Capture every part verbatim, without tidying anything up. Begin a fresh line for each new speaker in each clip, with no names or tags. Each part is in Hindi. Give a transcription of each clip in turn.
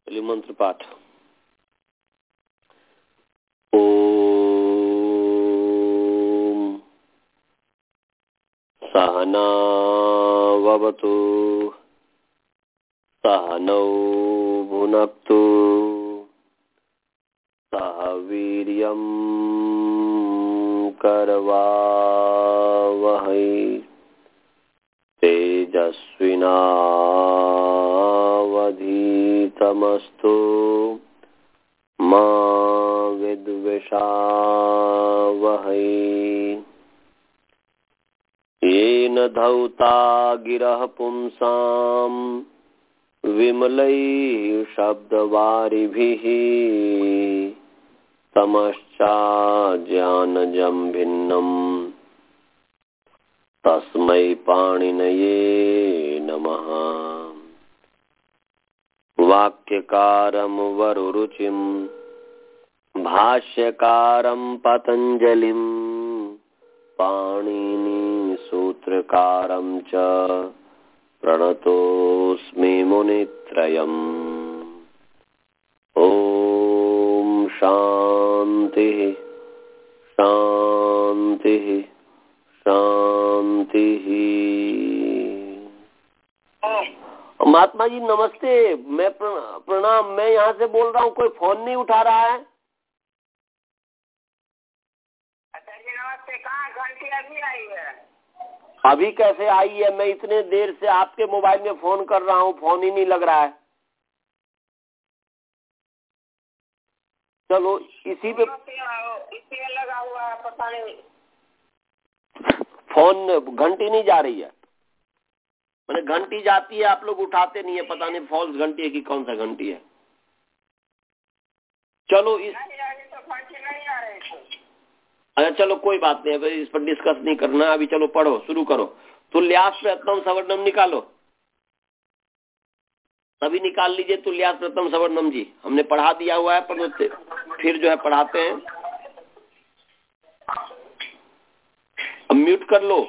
चलिए मंत्र पाठ। ओम सहना ववतु सहनौ भुनक्तु सह वीर्यं करवावहै तेजस्विनावधीतमस्तु मा विद्विषावहै। येन धौता गिरः पुंसां विमलैः शब्दवारिभिः तमश्चाज्ञानजं भिन्नम् तस्मै पाणिनये नमः। वाक्यकारं वरुरुचिं भाष्यकारं पतञ्जलिं पाणिनि सूत्रकारं च प्रणतोऽस्मि मुनित्रयम्। ॐ शान्तिः शान्तिः शांति ही। महात्मा जी नमस्ते। मैं प्रणाम। मैं यहाँ से बोल रहा हूँ, कोई फोन नहीं उठा रहा है।
अच्छा जी नमस्ते। कहाँ घंटी अभी आई है?
अभी कैसे आई है? मैं इतने देर से आपके मोबाइल में फोन कर रहा हूँ, फोन ही नहीं लग रहा है। चलो इसी पे
इसी में लगा हुआ है, पता नहीं
फोन घंटी नहीं जा रही है। मैंने घंटी जाती है, आप लोग उठाते नहीं है, पता नहीं फॉल्स घंटी है कि कौन सा घंटी है। चलो इस
नहीं तो घंटी नहीं आ रही थी।
अच्छा चलो कोई बात नहीं है, इस पर डिस्कस नहीं करना अभी। चलो पढ़ो, शुरू करो। तुल्यास प्रथम सवर्णम निकालो, अभी निकाल लीजिए। तुल्यास प्रथम सवर्णम जी हमने पढ़ा दिया हुआ है, पर फिर जो है पढ़ाते हैं। अब म्यूट कर लो।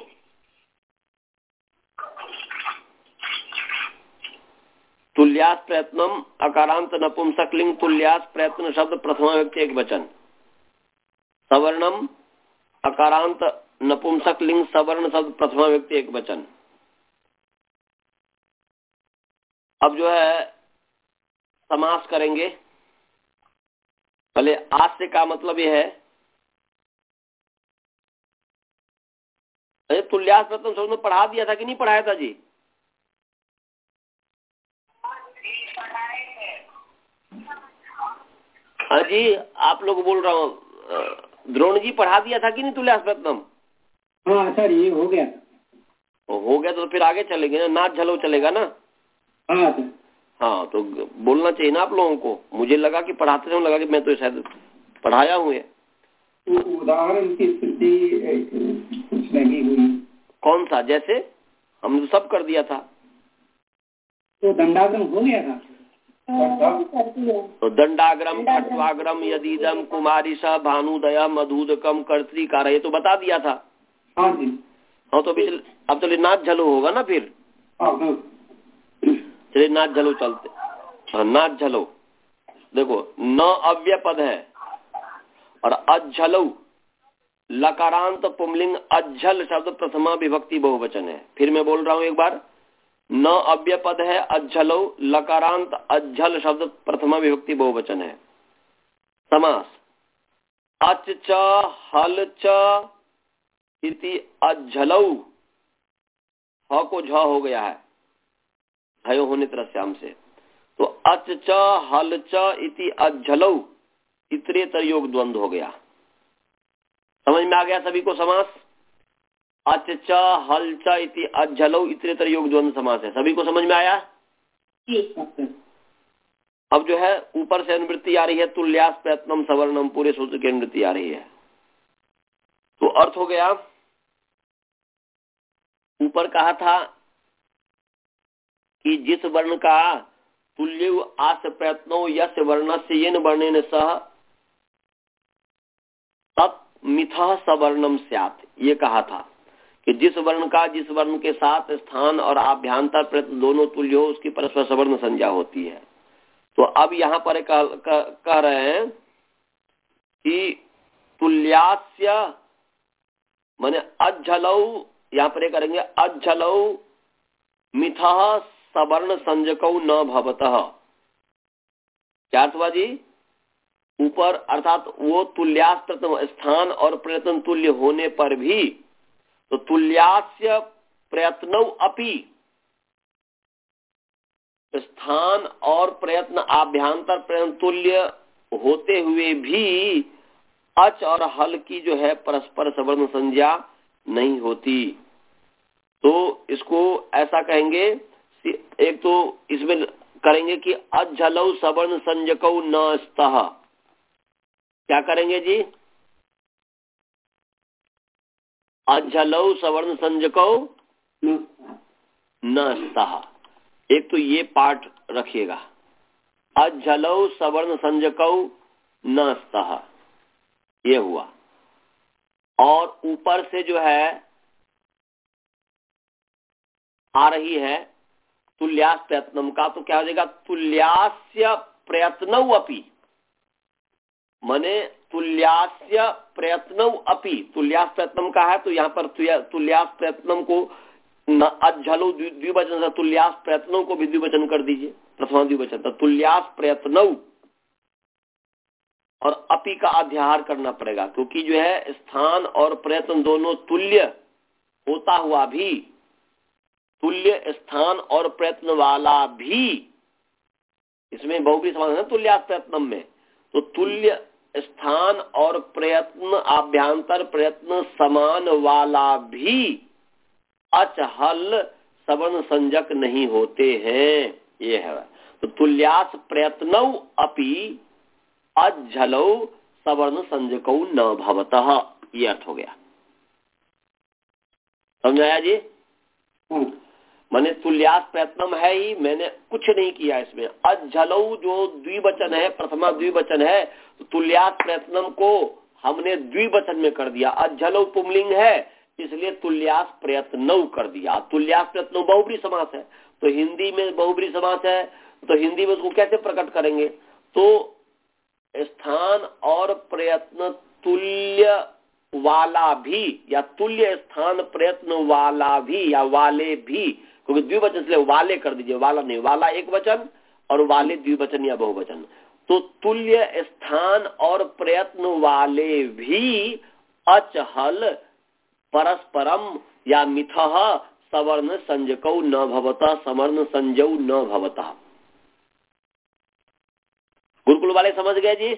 तुल्यास प्रयत्नम अकारांत नपुंसकलिंग तुल्यास प्रयत्न शब्द प्रथमा व्यक्ति एक वचन। सवर्णम अकारांत नपुंसकलिंग सवर्ण शब्द प्रथमा व्यक्ति एक वचन। अब जो है समास करेंगे। पहले आस्य का मतलब यह है, अरे तुल्यास प्रथम शब्द में पढ़ा दिया था कि नहीं पढ़ाया था जी? हाँ जी, आप लोग बोल रहा हूँ। द्रोण जी पढ़ा दिया था कि नहीं तुल्यास प्रथम?
हाँ सर, ये हो गया।
हो गया तो फिर आगे चलेंगे ना, नाच झलो चलेगा ना।
हाँ सर।
हाँ तो बोलना चाहिए ना आप लोगों को। मुझे लगा कि पढ़ाते थे, लगा कि मैं तो शायद पढ़ाया हूँ। ये
उदाहरण की स्थिति कुछ नहीं हुई।
कौन सा? जैसे हमने तो सब कर दिया था।
तो दंडाग्रम हो गया था।
तो दंडाग्रम खट्वाग्रम यदीदम कुमारी सा भानुदया मधुदकम कर्तिकार, ये तो बता दिया था।
हाँ जी।
हाँ तो अभी अब चलिए नाच झलो होगा ना फिर। चलिए नाच झलो चलते। हाँ नाच झलो। देखो न अव्यय पद है और अज्झलौ लकारांत पुंलिंग अज्झल शब्द प्रथमा विभक्ति बहुवचन है। फिर मैं बोल रहा हूँ एक बार, न अव्यय पद है अज्झलौ लकारांत अज्झल शब्द प्रथमा विभक्ति बहुवचन है। समास अच च हल च इति अज्झलौ, ह को झ हो गया है भयो होने तरस्याम से। तो अच च हल च इति अज्झलौ इतरेतर योग द्वंद्व हो गया। समझ में आ गया सभी को समास? अच च हल च इति अज्झलौ इतरेतर योग द्वंद्व समास है। सभी को समझ में आया? अब जो है ऊपर से अनुवृत्ति आ रही है, तुल्यास प्रयत्नम सवर्णम, पूरे सूत्र की अनुवृत्ति आ रही है। तो अर्थ हो गया, ऊपर कहा था कि जिस वर्ण का तुल्य आस प्रयत्नो यस्य वर्णस्य येन वर्णेन सह तत् मिथः सवर्णम स्यात्, ये कहा था कि जिस वर्ण का जिस वर्ण के साथ स्थान और आभ्यंतर प्रयत्न दोनों तुल्य हो उसकी परस्पर सवर्ण संज्ञा होती है। तो अब यहाँ पर कह, कह, कह रहे हैं कि तुल्यास्य माने अज्झलौ, यहाँ पर करेंगे अज्झलौ मिथः सवर्ण संजकौ न भवतः। क्या अर्थ हुआ जी? ऊपर अर्थात वो तुल्यास स्थान और प्रयत्न तुल्य होने पर भी, तो तुल्यास्य प्रयत्नौ अपि, स्थान और प्रयत्न आभ्यंतर प्रयत्न तुल्य होते हुए भी अच और हल की जो है परस्पर सवर्ण संज्ञा नहीं होती। तो इसको ऐसा कहेंगे, एक तो इसमें करेंगे कि अज्झलौ सवर्ण संजकौ न स्तः। क्या करेंगे जी? अज्झलौ सवर्ण संजकौ न स्तः। एक तो ये पार्ट रखिएगा, अज्झलौ सवर्ण संजकौ न स्तः, ये हुआ। और ऊपर से जो है आ रही है तुल्यास प्रयत्नम का, तो क्या हो जाएगा? तुल्यास्य प्रयत्नौ अपि, माने तुल्यास्य प्रयत्नौ अपि, तुल्यास प्रयत्नम का है तो यहाँ पर तुल्यास प्रयत्नम को अज्झलौ द्विवचन से तुल्यास प्रयत्नों को भी द्विवचन कर दीजिए, प्रथमा द्विवचन। तो तुल्यास प्रयत्नौ और अपि का अध्याहार करना पड़ेगा, क्योंकि जो है स्थान और प्रयत्न दोनों तुल्य होता हुआ भी, तुल्य स्थान और प्रयत्न वाला भी, इसमें बहुव्रीहि समास है तुल्यास प्रयत्नम में, तो तुल्य स्थान और प्रयत्न आभ्यंतर प्रयत्न समान वाला भी अच हल सवर्ण संजक नहीं होते हैं, ये है। तो तुल्यास प्रयत्नौ अपि अज्झलौ सवर्ण संजकौ न भवतः, ये अर्थ हो गया। समझाया जी? माने तुल्यास प्रयत्नम है ही, मैंने कुछ नहीं किया इसमें। अज्झलौ जो द्विवचन है, प्रथमा द्विवचन है, तो तुल्यास प्रयत्नम को हमने द्विवचन में कर दिया। अज्झलौ पुंलिंग है, इसलिए तुल्यास प्रयत्नौ कर दिया। तुल्यास प्रयत्नौ बहुव्रीहि समास है, तो हिंदी में बहुव्रीहि समास है, तो हिंदी में उसको कैसे प्रकट करेंगे? तो स्थान और प्रयत्न तुल्य वाला भी, या तुल्य स्थान प्रयत्न वाला भी, या वाले भी, क्योंकि द्विवचन इसलिए वाले कर दीजिए, वाला नहीं, वाला एक वचन और वाले द्विवचन या बहुवचन। तो तुल्य स्थान और प्रयत्न वाले भी अच हल परस्परम या मिथः सवर्ण संजकौ न भवतः, समर्ण संजौ न भवतः। गुरुकुल वाले समझ गए जी?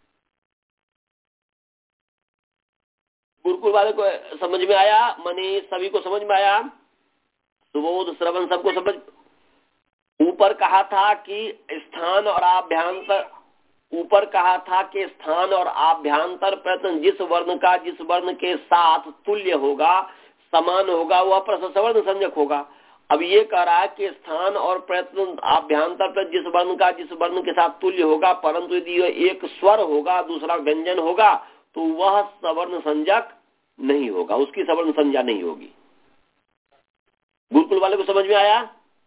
गुरुकुल वाले को समझ में आया? मनीष सभी को समझ में आया? सुबोध श्रवण सबको समझ? ऊपर कहा था कि स्थान और आभ्यंतर, ऊपर कहा था कि स्थान और आभ्यंतर प्रयत्न जिस वर्ण का जिस वर्ण के साथ तुल्य होगा, समान होगा, वह प्रश्न सवर्ण संजक होगा। अब ये कह रहा है कि स्थान और प्रयत्न आभ्यंतर प्रयत्न जिस वर्ण का जिस वर्ण के साथ तुल्य होगा, परंतु यदि एक स्वर होगा दूसरा व्यंजन होगा तो वह सवर्ण संजक नहीं होगा, उसकी सवर्ण संज्ञा नहीं होगी। गुरुकुल वाले को समझ में आया?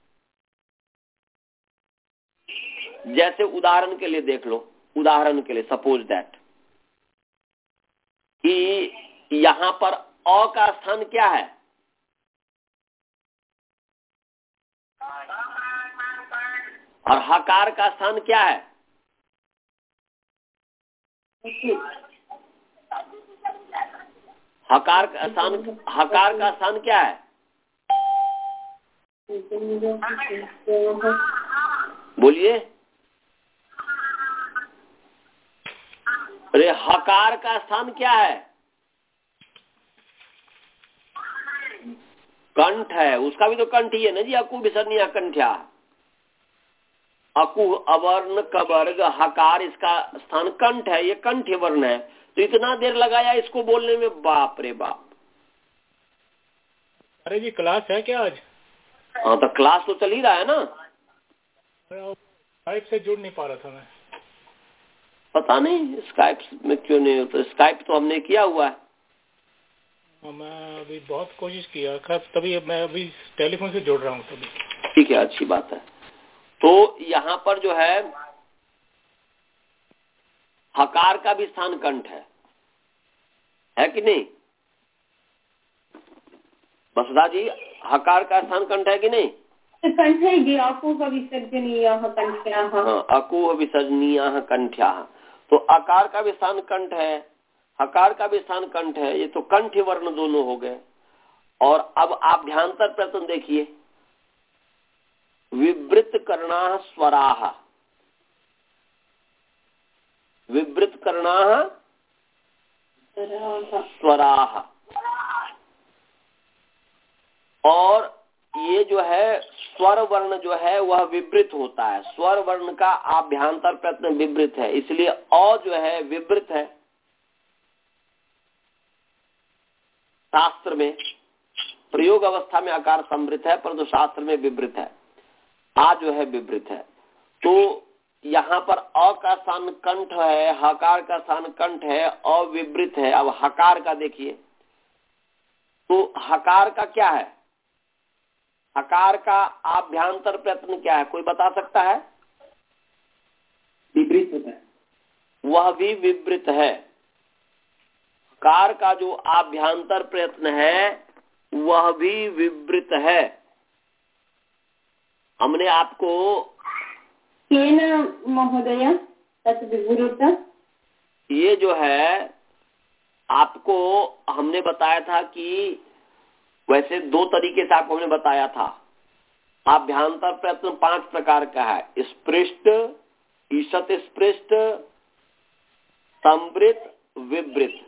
जैसे उदाहरण के लिए देख लो, उदाहरण के लिए सपोज दैट कि यहां पर अ का स्थान क्या है? और हकार का स्थान क्या है? हकार का स्थान, हकार का स्थान क्या है? बोलिए। अरे हकार का स्थान क्या है? कंठ है, उसका भी तो कंठ ही है ना जी, अकु विसर्णिया कंठ्या। अकु अवर्ण कवर्ग हकार, इसका स्थान कंठ है, ये कंठ वर्ण है। तो इतना देर लगाया इसको बोलने में, बाप रे बाप।
अरे जी क्लास है क्या आज?
हाँ तो क्लास तो चल ही रहा है ना।
स्काइप से जुड़ नहीं पा रहा था मैं।
पता नहीं स्काइप में क्यों नहीं होता, स्काइप तो हमने किया हुआ है।
मैं अभी बहुत कोशिश किया, तभी मैं अभी टेलीफोन से जोड़ रहा हूँ तभी।
ठीक है, अच्छी बात है। तो यहाँ पर जो है हकार का भी स्थान कंठ है, है कि नहीं वसुधा जी? हकार का स्थान कंठ है कि नहीं?
कंठ है, अकू का विसर्जनीय कंठ्या।
हाँ, अकूह विसर्जनीय कंठ्या। तो अकार का भी स्थान कंठ है, हकार का भी स्थान कंठ है, ये तो कंठ वर्ण दोनों हो गए। और अब आभ्यंतर प्रयत्न देखिए, विवृत कर्णा स्वराः, विवृत कर्णा स्वराः, और ये जो है स्वर वर्ण जो है वह विवृत होता है। स्वर वर्ण का आभ्यंतर प्रयत्न विवृत है, इसलिए अ जो है विवृत है शास्त्र में। प्रयोग अवस्था में आकार समृत है, परंतु शास्त्र में विवृत है। आ जो है विवृत है। तो यहाँ पर अ का स्थान कंठ है, हकार का स्थान कंठ है, अविवृत है। अब हकार का देखिए, तो हकार का क्या है? हकार का आभ्यंतर प्रयत्न क्या है, कोई बता सकता है?
विपरीत होता है,
वह भी विवृत है। कार का जो आभ्यंतर प्रयत्न है वह भी विवृत है। हमने आपको
केन महोदय तत् विवृत,
ये जो है आपको हमने बताया था कि वैसे दो तरीके से आपको हमने बताया था। आभ्यंतर प्रयत्न पांच प्रकार का है, स्पृष्ट, ईशत स्पृष्ट, संवृत, विवृत।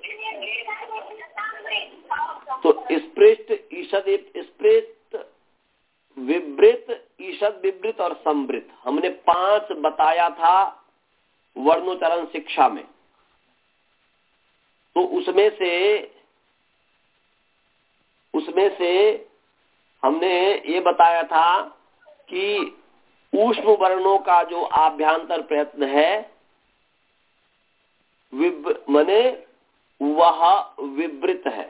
तो स्पृष्ट, ईशत स्पृष्ट, विवृत, ईशत विवृत और संवृत, हमने पांच बताया था वर्णोच्चारण शिक्षा में। तो उसमें से उसमें से हमने ये बताया था कि ऊष्म वर्णों का जो आभ्यंतर प्रयत्न है विव माने वह विवृत है।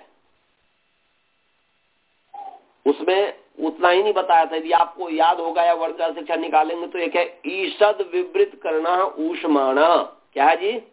उसमें उतना ही नहीं बताया था, यदि आपको याद होगा या वर्णोच्चारण शिक्षा निकालेंगे तो एक है ईषद विवृत करना ऊष्माणा। क्या है जी?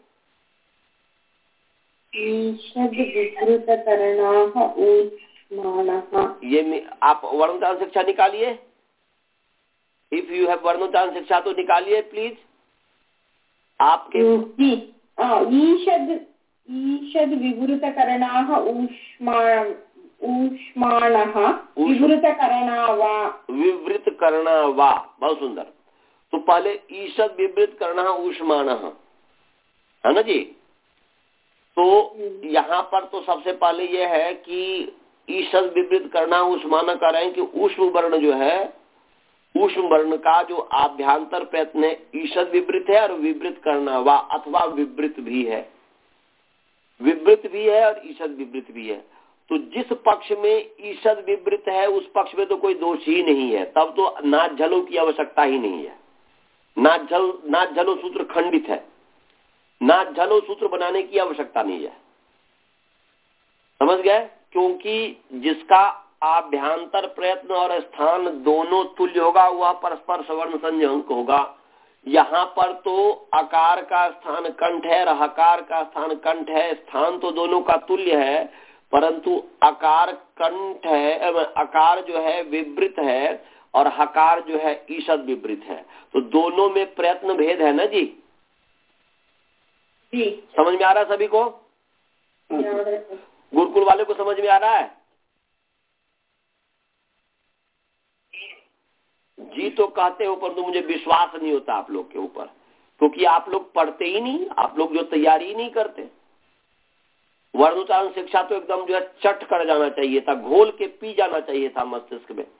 ईषद विवृत करना ऊष्माणः।
ये आप वर्णोच्चारण शिक्षा निकालिए। इफ यू हैव वर्णोच्चारण शिक्षा तो निकालिए प्लीज। आपके
ईषद ईषद विवृत करणाः ऊष्मा ऊष्माणः विवृत करना वा
विवृत करना वा। बहुत सुंदर। तो पहले ईषद विवृत करना ऊष्माणः है ना जी। तो यहाँ पर तो सबसे पहले यह है कि ईषद विवृत करना ऊष्माणः कर रहे हैं कि ऊष्म वर्ण जो है, ऊष्म वर्ण का जो आभ्यंतर प्रयत्न है ईषद विवृत है और विवृत करना वा अथवा विवृत भी है। विवृत भी है और ईषद विवृत भी है। तो जिस पक्ष में ईषद विवृत है उस पक्ष में तो कोई दोष ही नहीं है, तब तो नाच झलो की आवश्यकता ही नहीं है। नाच झल नाच झलो सूत्र खंडित है, नाच झलो सूत्र बनाने की आवश्यकता नहीं है। समझ गए? क्योंकि जिसका आभ्यंतर प्रयत्न और स्थान दोनों तुल्य होगा वह परस्पर सवर्ण संज्ञक होगा। यहाँ पर तो अकार का स्थान कंठ है और हकार का स्थान कंठ है, स्थान तो दोनों का तुल्य है, परंतु अकार कंठ है, अकार जो है विवृत है और हकार जो है ईषद विवृत है। तो दोनों में प्रयत्न भेद है ना जी।
जी
समझ में आ रहा है सभी को? गुरुकुल वाले को समझ में आ रहा है? जी तो कहते हो, परंतु मुझे विश्वास नहीं होता आप लोग के ऊपर, क्योंकि आप लोग पढ़ते ही नहीं, आप लोग जो तैयारी ही नहीं करते। वर्णोच्चारण शिक्षा तो एकदम जो है चट कर जाना चाहिए था, घोल के पी जाना चाहिए था मस्तिष्क में।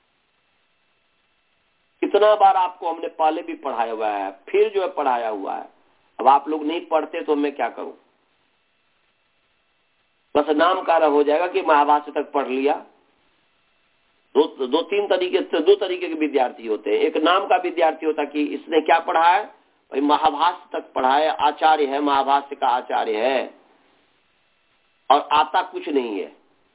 कितना बार आपको हमने पहले भी पढ़ाया हुआ है, फिर जो है पढ़ाया हुआ है। अब आप लोग नहीं पढ़ते तो मैं क्या करूं? बस नाम कार्य हो जाएगा कि महाभाष्य तक पढ़ लिया। दो दो तीन तरीके से दो तरीके के विद्यार्थी होते हैं। एक नाम का विद्यार्थी होता कि इसने क्या पढ़ा है, भाई महाभाष्य तक पढ़ा है, आचार्य है, महाभाष्य का आचार्य है और आता कुछ नहीं है।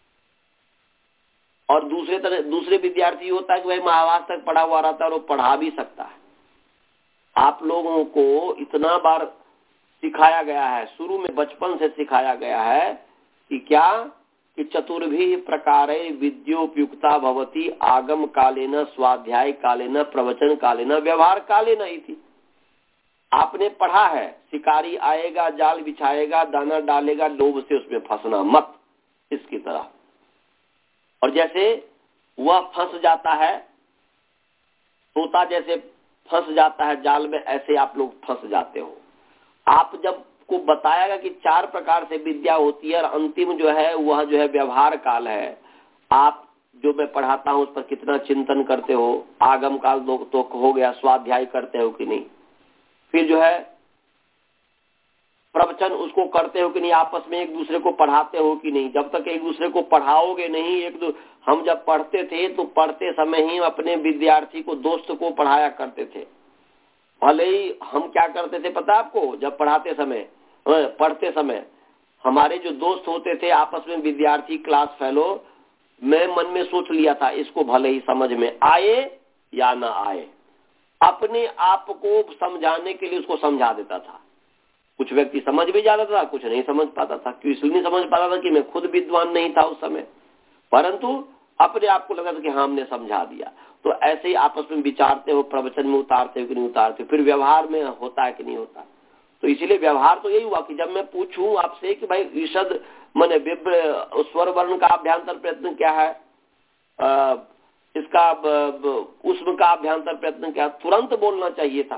और दूसरे तरह दूसरे विद्यार्थी होता है कि भाई महाभाष्य तक पढ़ा हुआ रहता है और वो पढ़ा भी सकता है। आप लोगों को इतना बार सिखाया गया है, शुरू में बचपन से सिखाया गया है कि क्या कि चतुर्भि प्रकारे विद्योपयुक्ता भवती आगम कालेन, स्वाध्याय कालेन, प्रवचन कालेन, व्यवहार कालेन इति। आपने पढ़ा है शिकारी आएगा, जाल बिछाएगा, दाना डालेगा, लोभ से उसमें फंसना मत, इसकी तरह। और जैसे वह फंस जाता है, तोता जैसे फंस जाता है जाल में, ऐसे आप लोग फंस जाते हो। आप जब को बताएगा कि चार प्रकार से विद्या होती है और अंतिम जो है वह जो है व्यवहार काल है। आप जो मैं पढ़ाता हूं उस पर कितना चिंतन करते हो, आगम काल तो हो गया, स्वाध्याय करते हो कि नहीं, फिर जो है प्रवचन उसको करते हो कि नहीं, आपस में एक दूसरे को पढ़ाते हो कि नहीं। जब तक एक दूसरे को पढ़ाओगे नहीं, एक दो हम जब पढ़ते थे तो पढ़ते समय ही अपने विद्यार्थी को, दोस्त को पढ़ाया करते थे। भले ही हम क्या करते थे पता आपको, जब पढ़ाते समय पढ़ते समय हमारे जो दोस्त होते थे आपस में विद्यार्थी, क्लास फेलो, मैं मन में सोच लिया था इसको भले ही समझ में आए या ना आए, अपने आप को समझाने के लिए उसको समझा देता था। कुछ व्यक्ति समझ भी जाता था, कुछ नहीं समझ पाता था। क्यों इसलिए नहीं समझ पाता था कि मैं खुद विद्वान नहीं था उस समय, परंतु अपने आप को लगा था कि हाँ हमने समझा दिया। तो ऐसे ही आपस में विचारते हो, प्रवचन में उतारते हो कि नहीं उतारते, फिर व्यवहार में होता है कि नहीं होता। तो इसीलिए व्यवहार तो यही हुआ कि जब मैं पूछूं आपसे कि भाई ईषद माने विब्र स्वर वर्ण का अभ्यांतर प्रयत्न क्या है, आ, इसका उष्म का अभ्यांतर प्रयत्न क्या है, तुरंत बोलना चाहिए था।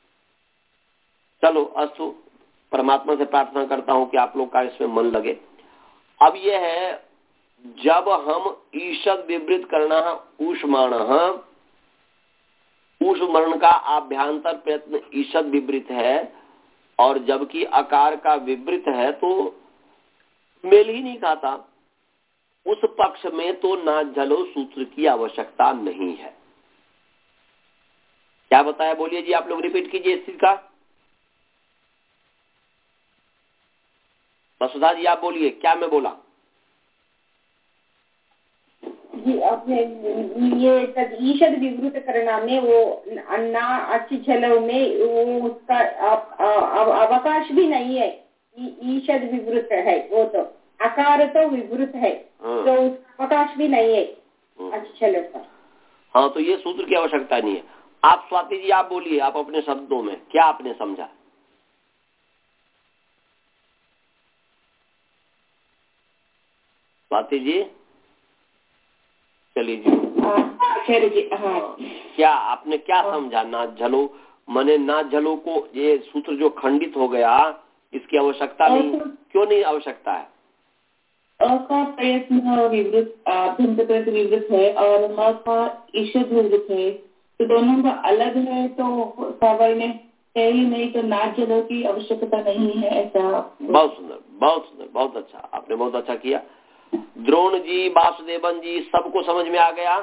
चलो अस्तु, परमात्मा से प्रार्थना करता हूं कि आप लोग का इसमें मन लगे। अब यह है, जब हम ईषद विवृत करना ऊष्माण, ऊष्मर्ण का आभ्यांतर प्रयत्न ईषद विवृत है, और जबकि आकार का विवृत है तो मेल ही नहीं खाता, उस पक्ष में तो नाझलो सूत्र की आवश्यकता नहीं है। क्या बताया बोलिए जी, आप लोग रिपीट कीजिए इस चीज का। वसुधा जी आप बोलिए, क्या मैं बोला
जी? आपने ये तब ईषद विवृत करना में वो अन्ना अच्छी छलो में वो उसका अवकाश भी नहीं है। ईषद विवृत है वो तो, आकार तो विवृत है, तो अवकाश भी नहीं है अच्छी छलो का।
हाँ, तो ये सूत्र की आवश्यकता नहीं है। आप स्वाति जी आप बोलिए, आप अपने शब्दों में क्या आपने समझा। स्वाति जी चलिए जी,
हाँ,
क्या आपने क्या समझा ना झलो मने ना झलो को, ये सूत्र जो खंडित हो गया इसकी आवश्यकता नहीं, क्यों नहीं आवश्यकता है?
अ का प्रयत्न विवृत, अभ्यंतर प्रयत्न विवृत है और ह का ईषद विवृत है, तो दोनों का अलग है, तो सागर में पहली नहीं तो ना झलो की आवश्यकता नहीं है, ऐसा।
बहुत सुंदर, बहुत सुंदर, बहुत अच्छा, आपने बहुत अच्छा किया। द्रोण जी, वासुदेवन जी, सबको समझ में आ गया?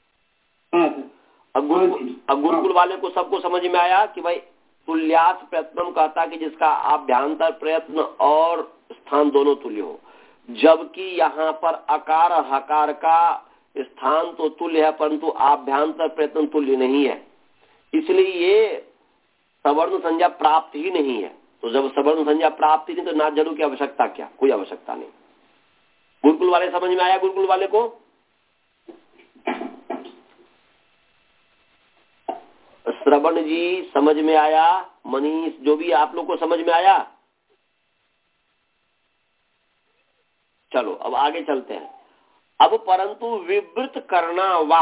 अब गुरुकुल वाले को सबको समझ में आया कि भाई तुल्यास प्रयत्नम कहता कि जिसका आभ्यांतर प्रयत्न और स्थान दोनों तुल्य हो, जबकि यहाँ पर आकार और हकार का स्थान तो तुल्य है परंतु आभ्यांतर प्रयत्न तुल्य नहीं है, इसलिए ये सवर्ण संज्ञा प्राप्त ही नहीं है। तो जब सवर्ण संज्ञा प्राप्त ही नहीं तो ना जरूर की आवश्यकता क्या, कोई आवश्यकता नहीं। गुरुकुल वाले समझ में आया? गुरुकुल वाले को श्रवण जी समझ में आया? मनीष, जो भी आप लोग को समझ में आया? चलो अब आगे चलते हैं। अब परंतु विवृत करना वा,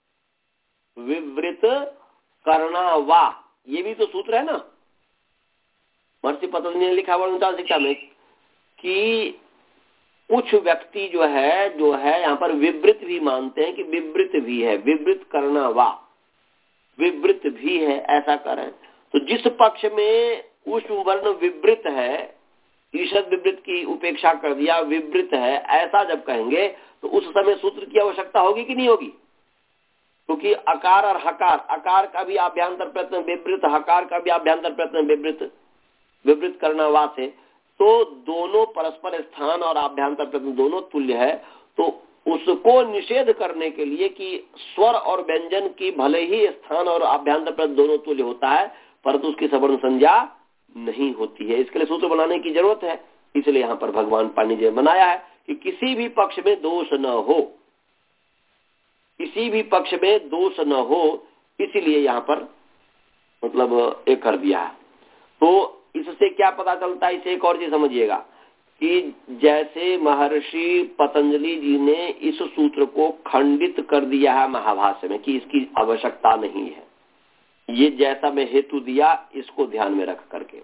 विवृत करना वा, ये भी तो सूत्र है ना। महर्षि पतंजलि ने लिखा वर्णता शिक्षा में कि कुछ व्यक्ति जो है जो है यहाँ पर विवृत भी मानते हैं कि विवृत भी है, विवृत करना वा, विवृत भी है, ऐसा करें। तो जिस पक्ष में उष्ण वर्ण विवृत है, ईषद विवृत की उपेक्षा कर दिया, विवृत है, ऐसा जब कहेंगे तो उस समय सूत्र की आवश्यकता होगी कि नहीं होगी? क्योंकि तो अकार और हकार, अकार का भी आभ्यांतर प्रयत्न विवृत, हकार का भी आभ्यांतर प्रयत्न विवृत, विवृत करना वा से, तो दोनों परस्पर स्थान और आभ्यांतर प्रयत्न दोनों तुल्य है। तो उसको निषेध करने के लिए कि स्वर और व्यंजन की भले ही स्थान और आभ्यांतर प्रयत्न दोनों तुल्य होता है परंतु उसकी सवर्ण संज्ञा नहीं होती है। इसके लिए सूत्र बनाने की जरूरत है, इसलिए यहाँ पर भगवान पाणिनि जी ने बनाया है कि किसी भी पक्ष में दोष न हो, किसी भी पक्ष में दोष न हो, इसीलिए यहाँ पर मतलब एक कर दिया है। तो इससे क्या पता चलता है, इसे एक और चीज समझिएगा कि जैसे महर्षि पतंजलि जी ने इस सूत्र को खंडित कर दिया है महाभाष्य में कि इसकी आवश्यकता नहीं है, ये जैसा मैं हेतु दिया इसको ध्यान में रख करके,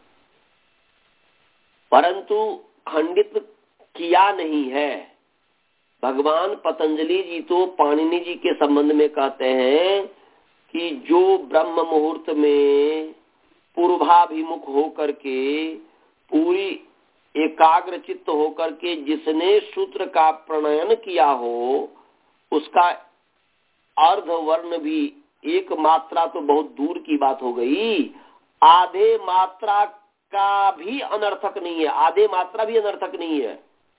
परंतु खंडित किया नहीं है। भगवान पतंजलि जी तो पाणिनि जी के संबंध में कहते हैं कि जो ब्रह्म मुहूर्त में पूर्वाभिमुख होकर के पूरी एकाग्र चित्त होकर के जिसने सूत्र का प्रणयन किया हो, उसका अर्ध वर्ण भी, एक मात्रा तो बहुत दूर की बात हो गई, आधे मात्रा का भी अनर्थक नहीं है, आधे मात्रा भी अनर्थक नहीं है,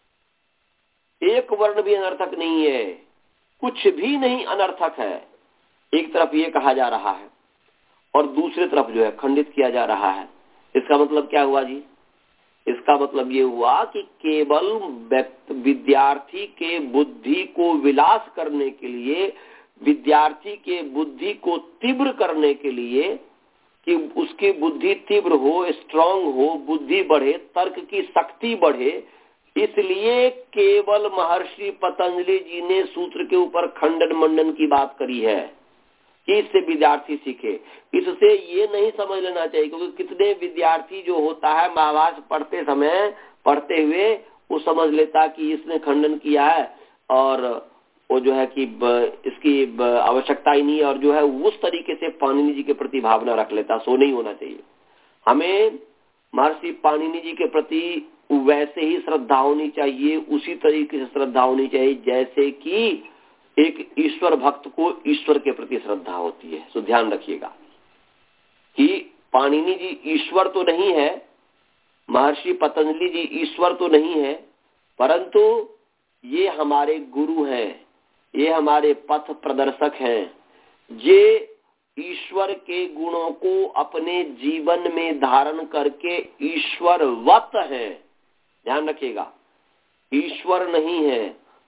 एक वर्ण भी अनर्थक नहीं है, कुछ भी नहीं अनर्थक है। एक तरफ ये कहा जा रहा है और दूसरी तरफ जो है खंडित किया जा रहा है। इसका मतलब क्या हुआ जी? इसका मतलब ये हुआ कि केवल विद्यार्थी के बुद्धि को विलास करने के लिए, विद्यार्थी के बुद्धि को तीव्र करने के लिए, कि उसकी बुद्धि तीव्र हो, स्ट्रांग हो, बुद्धि बढ़े, तर्क की शक्ति बढ़े, इसलिए केवल महर्षि पतंजलि जी ने सूत्र के ऊपर खंडन मंडन की बात करी है कि इससे विद्यार्थी सीखे। इससे ये नहीं समझ लेना चाहिए, क्योंकि कितने विद्यार्थी जो होता है महाभाष्य पढ़ते समय, पढ़ते हुए वो समझ लेता कि इसने खंडन किया है और वो जो है कि इसकी आवश्यकता ही नहीं है, और जो है उस तरीके से पाणिनि जी के प्रति भावना रख लेता। सो नहीं होना चाहिए। हमें महर्षि पाणिनि जी के प्रति वैसे ही श्रद्धा होनी चाहिए, उसी तरीके से श्रद्धा होनी चाहिए जैसे कि एक ईश्वर भक्त को ईश्वर के प्रति श्रद्धा होती है। सो ध्यान रखिएगा कि पाणिनि जी ईश्वर तो नहीं है, महर्षि पतंजलि जी ईश्वर तो नहीं है, परंतु ये हमारे गुरु हैं, ये हमारे पथ प्रदर्शक हैं, ये ईश्वर के गुणों को अपने जीवन में धारण करके ईश्वरवत है। ध्यान रखिएगा, ईश्वर नहीं है,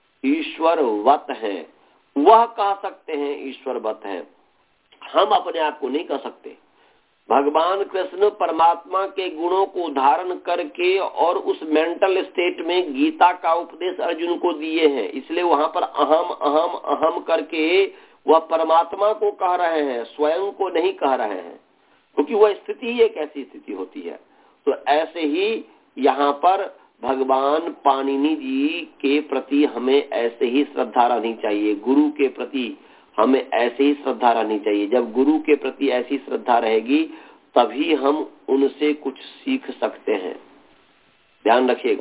ईश्वरवत है। वह कह सकते हैं ईश्वरवत है, हम अपने आप को नहीं कह सकते। भगवान कृष्ण परमात्मा के गुणों को धारण करके और उस मेंटल स्टेट में गीता का उपदेश अर्जुन को दिए हैं, इसलिए वहां पर अहम अहम अहम करके वह परमात्मा को कह रहे हैं, स्वयं को नहीं कह रहे हैं, क्योंकि वह स्थिति ही एक ऐसी स्थिति होती है। तो ऐसे ही यहाँ पर भगवान पाणिनि जी के प्रति हमें ऐसे ही श्रद्धा रहनी चाहिए, गुरु के प्रति हमें ऐसे ही श्रद्धा रहनी चाहिए। जब गुरु के प्रति ऐसी श्रद्धा रहेगी तभी हम उनसे कुछ सीख सकते हैं। ध्यान रखिएगा,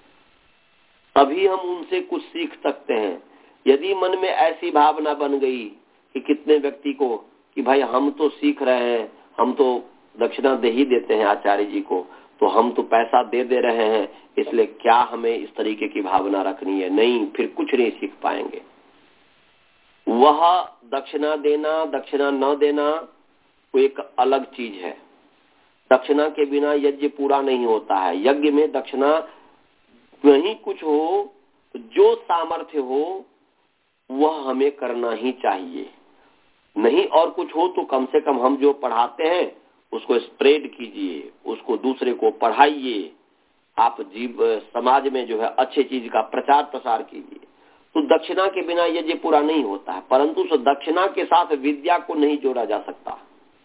तभी हम उनसे कुछ सीख सकते हैं। यदि मन में ऐसी भावना बन गई कि कितने व्यक्ति को कि भाई हम तो सीख रहे हैं, हम तो दक्षिणा दे ही देते हैं आचार्य जी को, तो हम तो पैसा दे दे रहे हैं, इसलिए क्या हमें इस तरीके की भावना रखनी है? नहीं, फिर कुछ नहीं सीख पाएंगे। वह दक्षिणा देना, दक्षिणा न देना वो एक अलग चीज है। दक्षिणा के बिना यज्ञ पूरा नहीं होता है। यज्ञ में दक्षिणा नहीं कुछ हो, जो सामर्थ्य हो वह हमें करना ही चाहिए। नहीं और कुछ हो तो कम से कम हम जो पढ़ाते हैं उसको स्प्रेड कीजिए, उसको दूसरे को पढ़ाइए, आप जीव समाज में जो है अच्छे चीज का प्रचार प्रसार कीजिए। तो दक्षिणा के बिना यज्ञ पूरा नहीं होता है, परंतु उस दक्षिणा के साथ विद्या को नहीं जोड़ा जा सकता।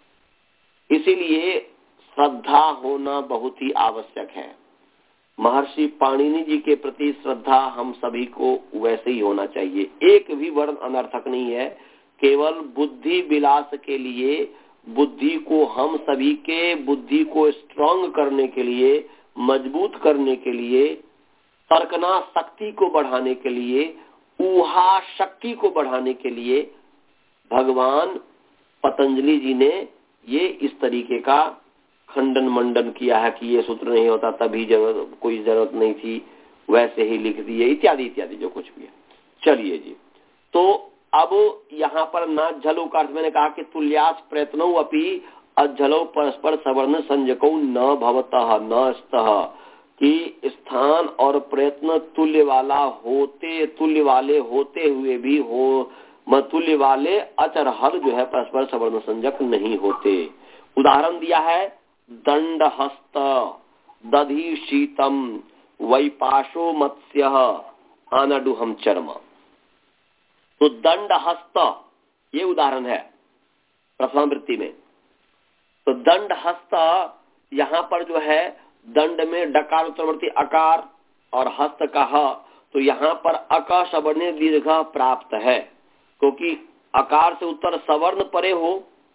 इसीलिए श्रद्धा होना बहुत ही आवश्यक है। महर्षि पाणिनि जी के प्रति श्रद्धा हम सभी को वैसे ही होना चाहिए। एक भी वर्ण अनर्थक नहीं है, केवल बुद्धि विलास के लिए, बुद्धि को हम सभी के बुद्धि को स्ट्रांग करने के लिए, मजबूत करने के लिए, तर्कना शक्ति को बढ़ाने के लिए, ऊहा शक्ति को बढ़ाने के लिए भगवान पतंजलि जी ने ये इस तरीके का खंडन मंडन किया है कि ये सूत्र नहीं होता तभी जरूरत, कोई जरूरत नहीं थी, वैसे ही लिख दिए, इत्यादि इत्यादि जो कुछ भी है। चलिए जी, तो अब यहाँ पर ना झलो का अर्थ मैंने कहा कि तुल्यास प्रयत्नो अपि अज्झलौ परस्पर सवर्ण संजकौ न भवतः न स्तः, कि स्थान और प्रयत्न तुल्य वाला होते तुल्य वाले होते हुए भी हो तुल्य वाले अचर हल जो है परस्पर सवर्ण संजक नहीं होते। उदाहरण दिया है दंड हस्त दधि शीतम वैपाशो मत्स्य आनडुहम चर्म। तो दंड हस्त ये उदाहरण है प्रथमा वृत्ति में। तो दंड हस्त यहाँ पर जो है दंड में डकार उत्तरवर्ती अकार और हस्त का ह, तो यहाँ पर अक सवर्ण दीर्घ प्राप्त है, क्योंकि अकार से उत्तर सवर्ण परे हो,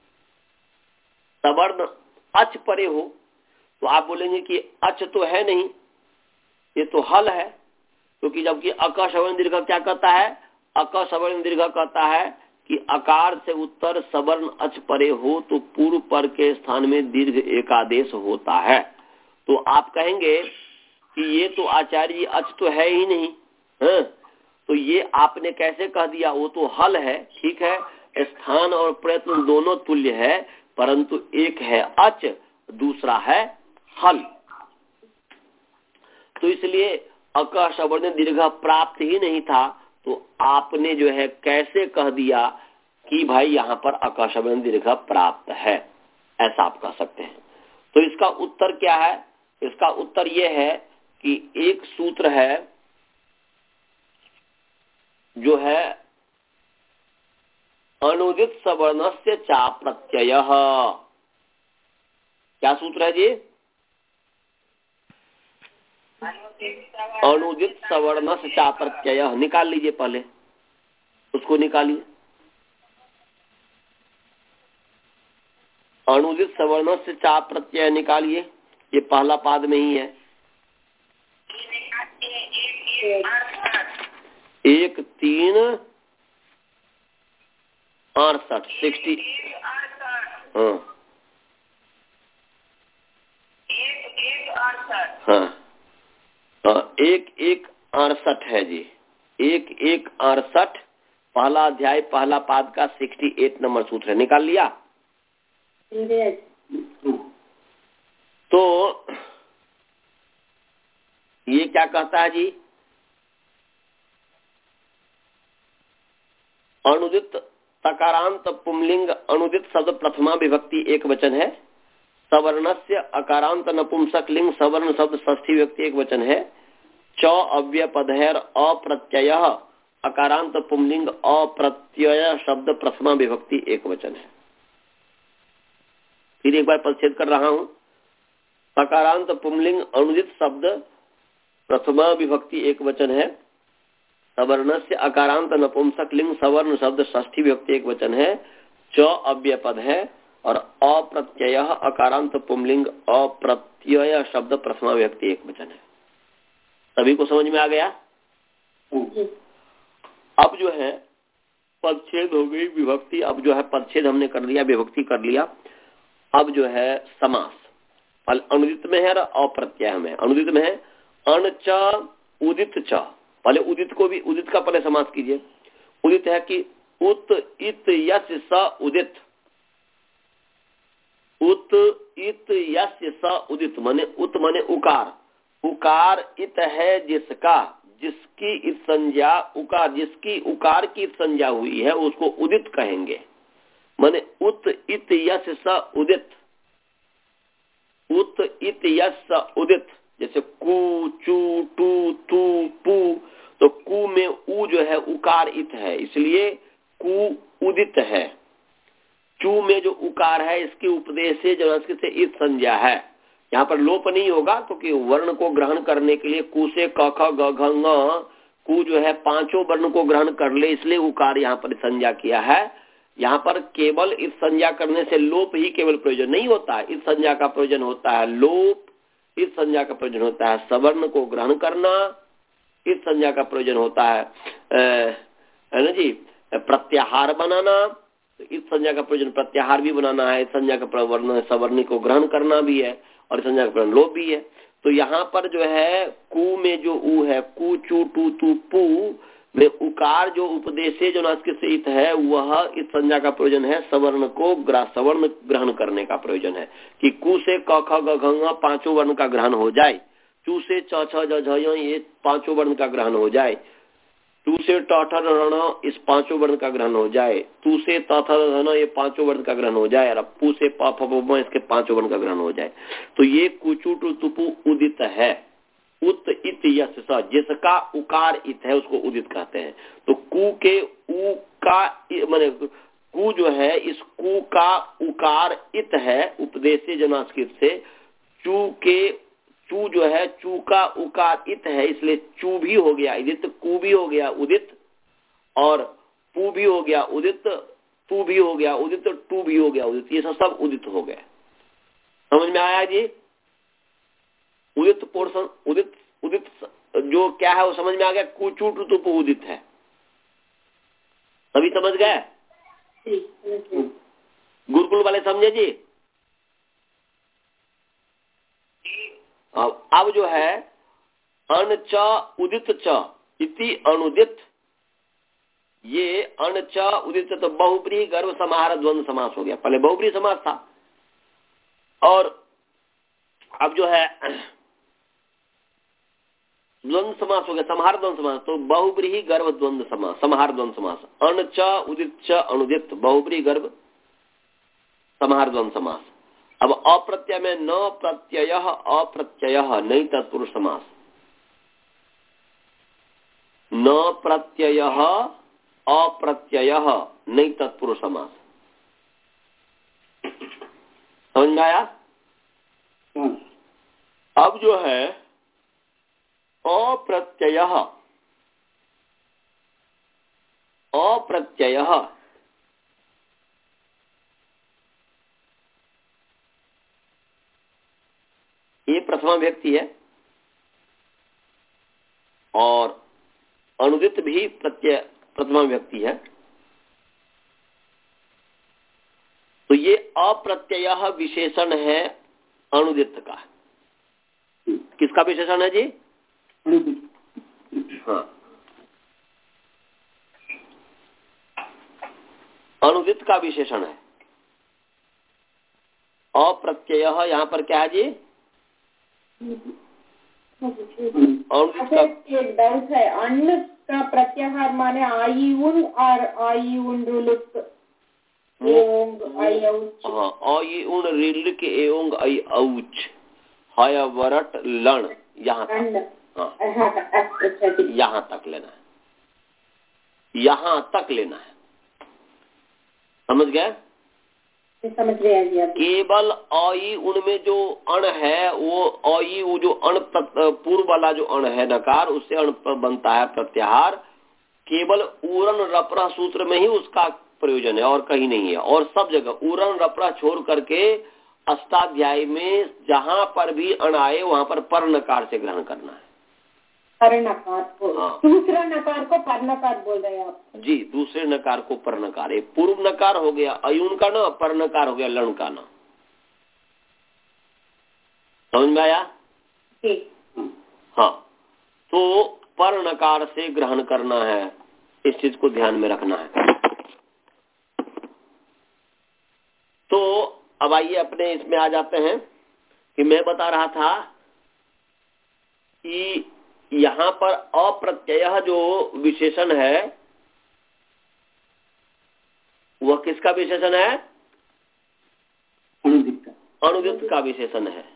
सवर्ण अच परे हो, तो आप बोलेंगे कि अच तो है नहीं, ये तो हल है, क्योंकि जबकि अक सवर्ण दीर्घ क्या कहता है, अक सवर्ण दीर्घ कहता है कि अकार से उत्तर सवर्ण अच परे हो तो पूर्व पर के स्थान में दीर्घ एकादेश होता है। तो आप कहेंगे कि ये तो आचार्य अच तो है ही नहीं है? तो ये आपने कैसे कह दिया, वो तो हल है। ठीक है, स्थान और प्रयत्न दोनों तुल्य है, परंतु एक है अच दूसरा है हल, तो इसलिए अक सवर्ण दीर्घ प्राप्त ही नहीं था। तो आपने जो है कैसे कह दिया कि भाई यहाँ पर अक सवर्ण दीर्घ प्राप्त है, ऐसा आप कह सकते हैं। तो इसका उत्तर क्या है, इसका उत्तर यह है कि एक सूत्र है जो है अनुदित सवर्णस्य चा प्रत्ययः। क्या सूत्र है जी? अनुदित सवर्णस्य चा प्रत्ययः। निकाल लीजिए, पहले उसको निकालिए। अनुदित सवर्णस्य चा प्रत्यय निकालिए, ये पहला पाद में ही है। एक तीन अड़सठ सिक्सटी हाँ हाँ हाँ एक एक अड़सठ है जी, एक एक अड़सठ पहला अध्याय पहला पाद का सिक्सटी एट नंबर सूत्र है। निकाल लिया? तो ये क्या कहता है जी, अनुदित तकारांत पुंलिंग अनुदित शब्द प्रथमा विभक्ति एक वचन है, सवर्णस्य अकारांत नपुंसक लिंग सवर्ण शब्द षष्ठी विभक्ति एक वचन है, च अव्यय पदहैर अप्रत्यय अकारांत पुंलिंग अप्रत्यय शब्द प्रथमा विभक्ति एक वचन है। फिर एक बार परिच्छेद कर रहा हूं, सकारांत पुंलिंग अनुदित शब्द प्रथमा विभक्ति एक वचन है, सवर्णस्य अकारांत नपुंसक लिंग सवर्ण शब्द षष्ठी विभक्ति एक वचन है, च अव्यय पद है और अप्रत्यय अकारांत पुंलिंग अप्रत्यय शब्द प्रथमा विभक्ति एक वचन है। सभी को समझ में आ गया? अब जो है पदच्छेद हो गई विभक्ति, अब जो है पदच्छेद हमने कर लिया, विभक्ति कर लिया। अब जो है समास अनुदित में है और अप्रत्यय में। अनुदित में है अण च उदित च, पहले उदित को भी उदित का पहले समास कीजिए। उदित है कि उत इत यस स उदित, उत इत यस स उदित माने उत माने उकार, उकार इत है जिसका, जिसकी इत संज्ञा उकार, जिसकी उकार की संज्ञा हुई है उसको उदित कहेंगे। माने उत इत यस स उदित, उत इत यस स उदित। जैसे कु चू टू तू पू, तो कु में उ जो है उकार इत है, इसलिए कु उदित है। चू में जो उकार है इसके उपदेश से जो से इत संज्ञा है, यहाँ पर लोप नहीं होगा क्योंकि तो वर्ण को ग्रहण करने के लिए कु से क ख ग घ ङ, कु जो है पांचों वर्ण को ग्रहण कर ले, इसलिए उकार यहाँ पर संज्ञा किया है। यहाँ पर केवल इस संज्ञा करने से लोप ही केवल प्रयोजन नहीं होता है, इस संज्ञा का प्रयोजन होता है लोप, इस संज्ञा का प्रयोजन होता है सवर्ण को ग्रहण करना, इस संज्ञा का प्रयोजन होता है है ना जी प्रत्याहार बनाना, तो इस संज्ञा का प्रयोजन प्रत्याहार भी बनाना है, इस संज्ञा का प्रवर्ण सवर्ण को ग्रहण करना भी है और इस संज्ञा का प्रयोजन लोप भी है। तो यहाँ पर जो है कु में जो उ है कु चू टू तू पू, में उकार जो उपदेशे जो नास्कित है वह इस संज्ञा का प्रयोजन है, सवर्ण को सवर्ण ग्रहण करने का प्रयोजन है कि कु से क ख ग घ ङ पांचों वर्ण का ग्रहण हो जाए, चू से च छ ज झ य ये पांचों वर्ण का ग्रहण हो जाए, टू से ट ठ रण इस पांचों वर्ण का ग्रहण हो जाए, तू से त थ धन ये पांचों वर्ण का ग्रहण हो जाए, और पू से प फ ब इसके पांचों वर्ण का ग्रहण हो जाए। तो ये कुचु टू तुपु उदित है। उत इत यस स, जिसका उकार इत है उसको उदित कहते हैं। तो कु के उ का माने कु जो है, इस कु का उकार इत है उपदेशे जनास्कृत से। चू के चू जो है, चू का उकार इत है, इसलिए चू भी हो गया उदित, कु भी हो गया उदित, और पू भी हो गया उदित, तू भी हो गया उदित, टू भी हो गया उदित। ये सब सब उदित हो गए। समझ में आया जी? उदित पोर्शन उदित उदित जो क्या है वो समझ में आ गया। कुचू टू तुप उदित है। सभी समझ गए? गुरुकुल वाले समझे जी? अब अब जो है अन च उदित च इति अनुदित, ये अन च उदित तो बहुब्रीहि गर्भ समाहार द्वंद्व समास हो गया। पहले बहुब्रीहि समास था, और अब जो है द्वंद्व समास हो गया, समाहार द्वंद्व समास। तो बहुब्रीहि गर्भ द्वंद्व समास, समाहार द्वंद्व समास। अन च उदित च अनुदित, बहुब्रीहि गर्भ समाहार द्वंद्व समास। अब अप्रत्यय में न प्रत्यय अप्रत्यय नहीं तत्पुरुष समास। न प्रत्यय अप्रत्यय नहीं तत्पुरुष समास। समझ में आया? अब जो है अप्रत्यय अप्रत्यय ये प्रथमा व्यक्ति है, और अनुदित भी प्रत्यय प्रथमा व्यक्ति है। तो ये अप्रत्यय विशेषण है अनुदित का। किसका विशेषण है जी? हाँ, अनुदित का विशेषण है। अप्रत्यय यहाँ पर क्या है जी?
एक डाउट है, अन्न का प्रत्याहार माने आई उन और आई उन रुलुक एवं आई औच।
हाँ, आई उन रिलुक एवं आई औच, हय वरट लण, यहाँ तक। हाँ, यहाँ तक लेना है, यहाँ तक लेना है। समझ गए?
समझ गए जी।
केवल आई उनमें जो अण है वो आई वो जो अण पूर्व वाला जो अण है नकार, उससे अण बनता है प्रत्याहार। केवल उरन रपरा सूत्र में ही उसका प्रयोजन है और कहीं नहीं है। और सब जगह उरन रपरा छोड़ करके अष्टाध्यायी में जहां पर भी अण आए वहां पर पर नकार से ग्रहण करना है।
पर नकार को,
हाँ,
दूसरा नकार को पर नकार बोल रहे हैं आप
जी। दूसरे नकार को पर नकार, एक पूर्व नकार हो गया अयुन का ना, पर नकार हो गया लण का ना। समझ में आया? हाँ, तो पर नकार से ग्रहण करना है, इस चीज को ध्यान में रखना है। तो अब आइए अपने इसमें आ जाते हैं कि मैं बता रहा था कि यहाँ पर अप्रत्यय जो विशेषण है वह किसका विशेषण है?
अनुदित का।
अनुदित का विशेषण है।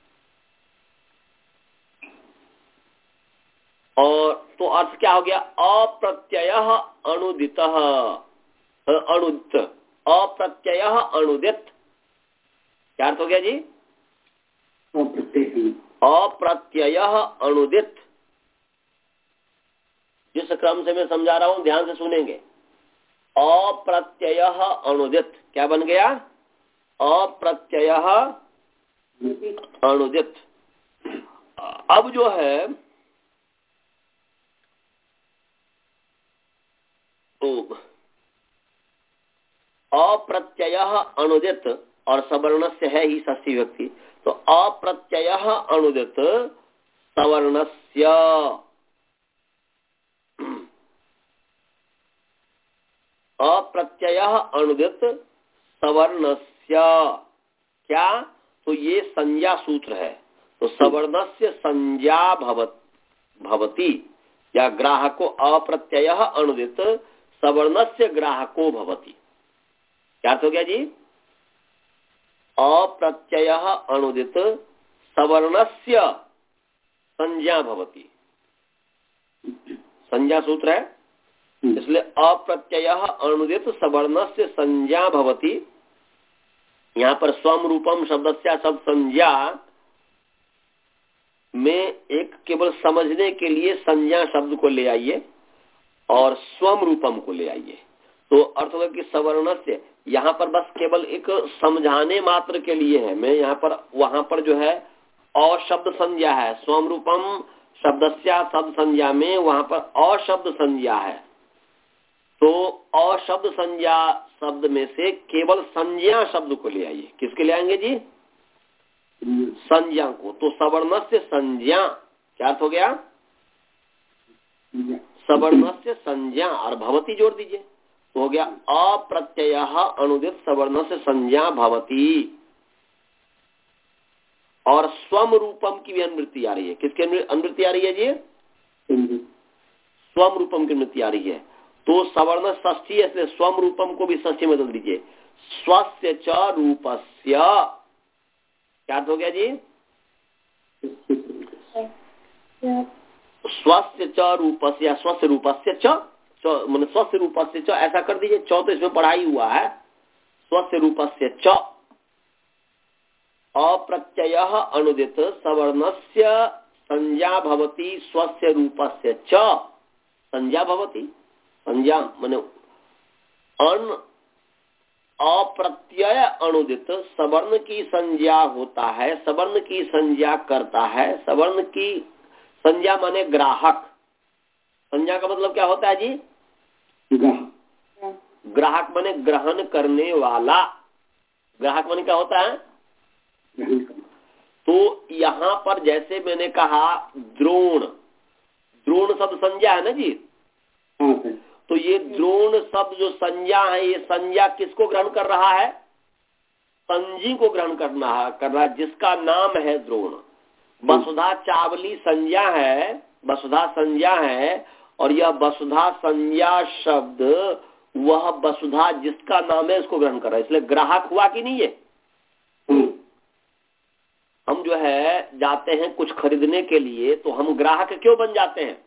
और तो अर्थ क्या हो गया? अप्रत्यय अनुदित, अनुदित, अप्रत्यय अनुदित। क्या अर्थ हो गया जी? अप्रत्यय अनुदित। जिस क्रम से मैं समझा रहा हूं ध्यान से सुनेंगे। अप्रत्यय अनुदित क्या बन गया? अप्रत्यय अनुदित। अब जो है तो अप्रत्यय अनुदित और सवर्णस्य है ही षष्ठी व्यक्ति, तो अप्रत्यय अनुदित सवर्णस्य अप्रत्यय अणुदित सवर्णस्य, क्या, तो ये संज्ञा सूत्र है, तो सवर्णस्य संज्ञा भवत भवती, या ग्राहको अप्रत्यय अणुदित सवर्णस्य ग्राहको भवती। क्या अर्थ हो गया जी? अप्रत्यय अणुदित सवर्णस्य संज्ञा भवती, संज्ञा सूत्र है, इसलिए अप्रत्यय अणुदित सवर्णस्य संज्ञा भवती। यहाँ पर स्वम रूपम शब्दस्या शब्द संज्ञा में एक केवल समझने के लिए संज्ञा शब्द को ले आइए और स्वम रूपम को ले आइए, तो अर्थ होगा कि सवर्णस्य, यहाँ पर बस केवल एक समझाने मात्र के लिए है। मैं यहाँ पर, वहां पर जो है अशब्द संज्ञा है, स्वम रूपम शब्दस्या शब्द संज्ञा में वहां पर अशब्द संज्ञा है, तो अशब्द संज्ञा शब्द में से केवल संज्ञा शब्द को ले आइए। किसके ले आएंगे जी? संज्ञा को। तो सवर्णस्य संज्ञा, क्या अर्थ हो गया? सवर्णस्य संज्ञा और भवती जोड़ दीजिए, तो हो गया अप्रत्यय अणुदित सवर्णस्य संज्ञा भवती। और स्वम रूपम की भी अनुवृत्ति आ रही है। किसकी अनुवृत्ति आ रही है जी? स्वम रूपम की अनुवृत्ति आ रही है। तो सवर्ण षष्ठी है, स्वम रूपम को भी षष्ठी में बदल दीजिए, स्वस्य च रूपस्य। क्या अर्थ हो गया जी? स्वस्य च रूपस्य या स्वस्य रूपस्य च, मतलब स्वस्य रूपस्य च ऐसा कर दीजिए। चौ तो इसमें पढ़ाई हुआ है, स्वस्य रूपस्य च अप्रत्यय अणुदित सवर्णस्य संज्ञा भवती स्वस्य रूपस्य च संज्ञा भवती। संज्ञा माने अन अप्रत्यय अणुदित सवर्ण की संज्ञा होता है, सवर्ण की संज्ञा करता है। सवर्ण की संज्ञा माने ग्राहक। संज्ञा का मतलब क्या होता है जी? ग्राहक माने ग्रहण करने वाला। ग्राहक माने क्या होता है? तो यहाँ पर जैसे मैंने कहा द्रोण, द्रोण शब्द संज्ञा है ना जी, तो ये द्रोण शब्द जो संज्ञा है, ये संज्ञा किसको ग्रहण कर रहा है? संजी को ग्रहण करना कर रहा है, जिसका नाम है द्रोण। वसुधा चावली संज्ञा है, वसुधा संज्ञा है, और यह वसुधा संज्ञा शब्द वह वसुधा जिसका नाम है उसको ग्रहण कर रहा है, इसलिए ग्राहक हुआ कि नहीं है? हम जो है जाते हैं कुछ खरीदने के लिए, तो हम ग्राहक क्यों बन जाते हैं?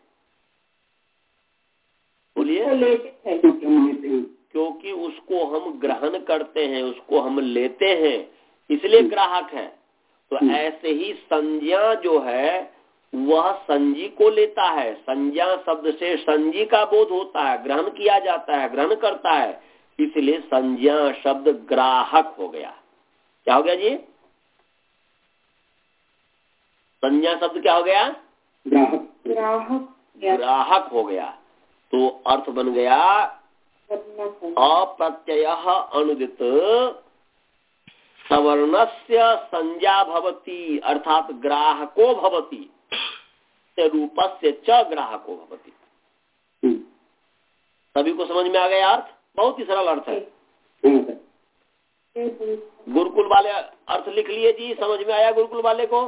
बोलिए। क्योंकि उसको हम ग्रहण करते हैं, उसको हम लेते हैं, इसलिए ग्राहक है। तो ऐसे ही संज्ञा जो है वह संजी को लेता है। संज्ञा शब्द से संजी का बोध होता है, ग्रहण किया जाता है, ग्रहण करता है, इसलिए संज्ञा शब्द ग्राहक हो गया। क्या हो गया जी? संज्ञा शब्द क्या हो गया?
ग्राहक। ग्राहक
ग्राहक हो गया। तो अर्थ बन गया अप्रत्यय अणुदित सवर्णस्य संज्ञा भवती, अर्थात ग्राहको भवती, रूपस्य च ग्राहको भवती। सभी को समझ में आ गया अर्थ? बहुत ही सरल अर्थ है। गुरुकुल वाले अर्थ लिख लिए जी, समझ में आया गुरुकुल वाले को?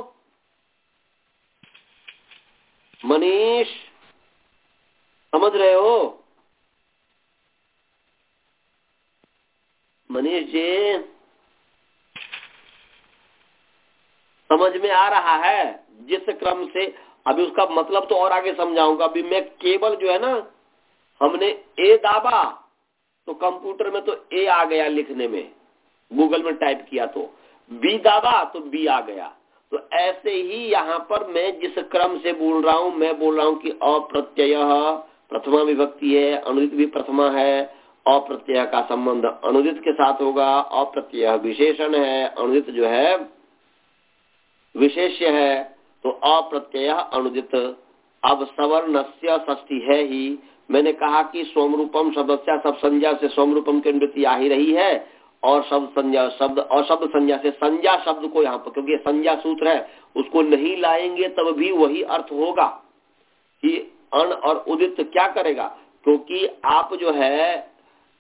मनीष समझ रहे हो? मनीष जी समझ में आ रहा है? जिस क्रम से अभी उसका मतलब तो और आगे समझाऊंगा। अभी मैं केवल जो है ना, हमने ए दाबा तो कंप्यूटर में तो ए आ गया लिखने में, गूगल में टाइप किया तो बी दाबा तो बी आ गया। तो ऐसे ही यहाँ पर मैं जिस क्रम से बोल रहा हूँ, मैं बोल रहा हूँ कि अप्रत्यय प्रथमा विभक्ति है, अनुदित भी प्रथमा है। अप्रत्यय का संबंध अनुदित के साथ होगा। अप्रत्यय विशेषण है, अनुदित जो है विशेष्य है। तो अप्रत्यय अनुदित। अब सवर्णस्य षष्ठी है ही। मैंने कहा कि स्वरूपम शब्दस्या सब संज्ञा से स्वरूपम की अनुवृत्ति आ ही रही है, और शब्द संज्ञा शब्द और शब्द संज्ञा से संज्ञा शब्द को यहाँ पर, क्योंकि संज्ञा सूत्र है, उसको नहीं लाएंगे तब भी वही अर्थ होगा कि अण और उदित क्या करेगा। क्योंकि आप जो है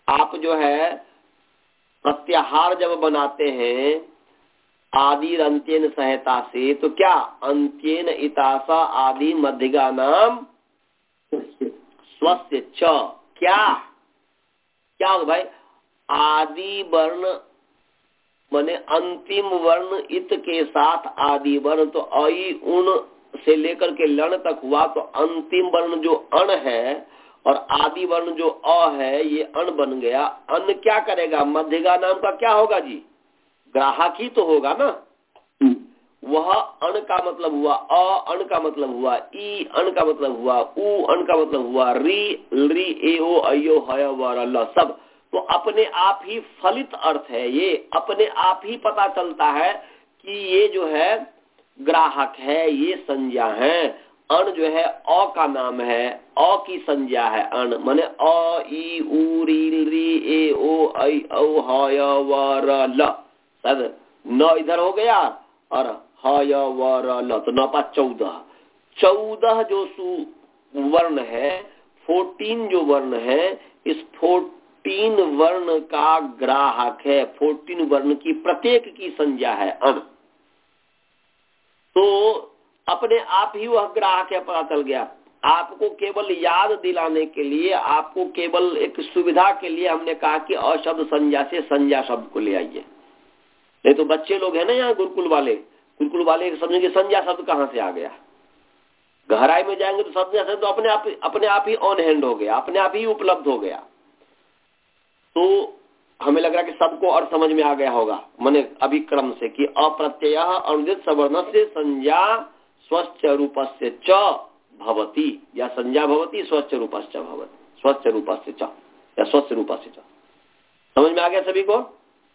आप जो है प्रत्याहार जब बनाते हैं आदि अंत्येन सहायता से, तो क्या अंत्येन इतासा आदि मध्यगा नाम स्वस्य च, क्या क्या होगा भाई? आदि वर्ण माने अंतिम वर्ण इत के साथ आदि वर्ण, तो अई उन से लेकर के लण तक हुआ, तो अंतिम वर्ण जो अण है और आदि वर्ण जो अ है ये अण बन गया। अन क्या करेगा? मध्यगा नाम का क्या होगा जी? ग्राहक ही तो होगा ना। वह अण का मतलब हुआ, अ अण का मतलब हुआ, ई अण का मतलब हुआ, उ अण का मतलब हुआ, री री ए ओ अयो हय वर ल सब तो अपने आप ही फलित अर्थ है। ये अपने आप ही पता चलता है कि ये जो है ग्राहक है, ये संज्ञा है। अण जो है अ का नाम है, अ की संज्ञा है अण, माने अ ई उ री री ए ओ ऐ औ हय वर ल, सब न इधर हो गया और हय वर ल, तो नौ पाँच चौदह। चौदह जो सुवर्ण है, फोर्टीन जो वर्ण है, इस फोर्टीन वर्ण का ग्राहक है, फोर्टीन वर्ण की प्रत्येक की संज्ञा है अण। तो अपने आप ही वह ग्राहक है, पता चल गया। आपको केवल याद दिलाने के लिए, आपको केवल एक सुविधा के लिए हमने कहा कि अशब्द संज्ञा से संज्ञा शब्द को ले आइए। नहीं तो बच्चे लोग हैं ना यहाँ गुरुकुल वाले, गुरुकुल वाले समझेंगे संज्ञा शब्द कहाँ से आ गया। गहराई में जाएंगे तो संज्ञा शब्द तो अपने आप अपने आप ही ऑन हैंड हो गया, अपने आप ही उपलब्ध हो गया। तो हमें लग रहा है कि सबको और समझ में आ गया होगा माने अभिक्रम से कि अप्रत्यय अनुदित सवर्ण से संज्ञा स्वच्छ रूपस्य च भवति, या संज्ञा भवति स्वच्छ रूपस्य भवति, स्वच्छ रूपस्य च या स्वच्छ रूपस्य च। समझ में आ गया सभी को?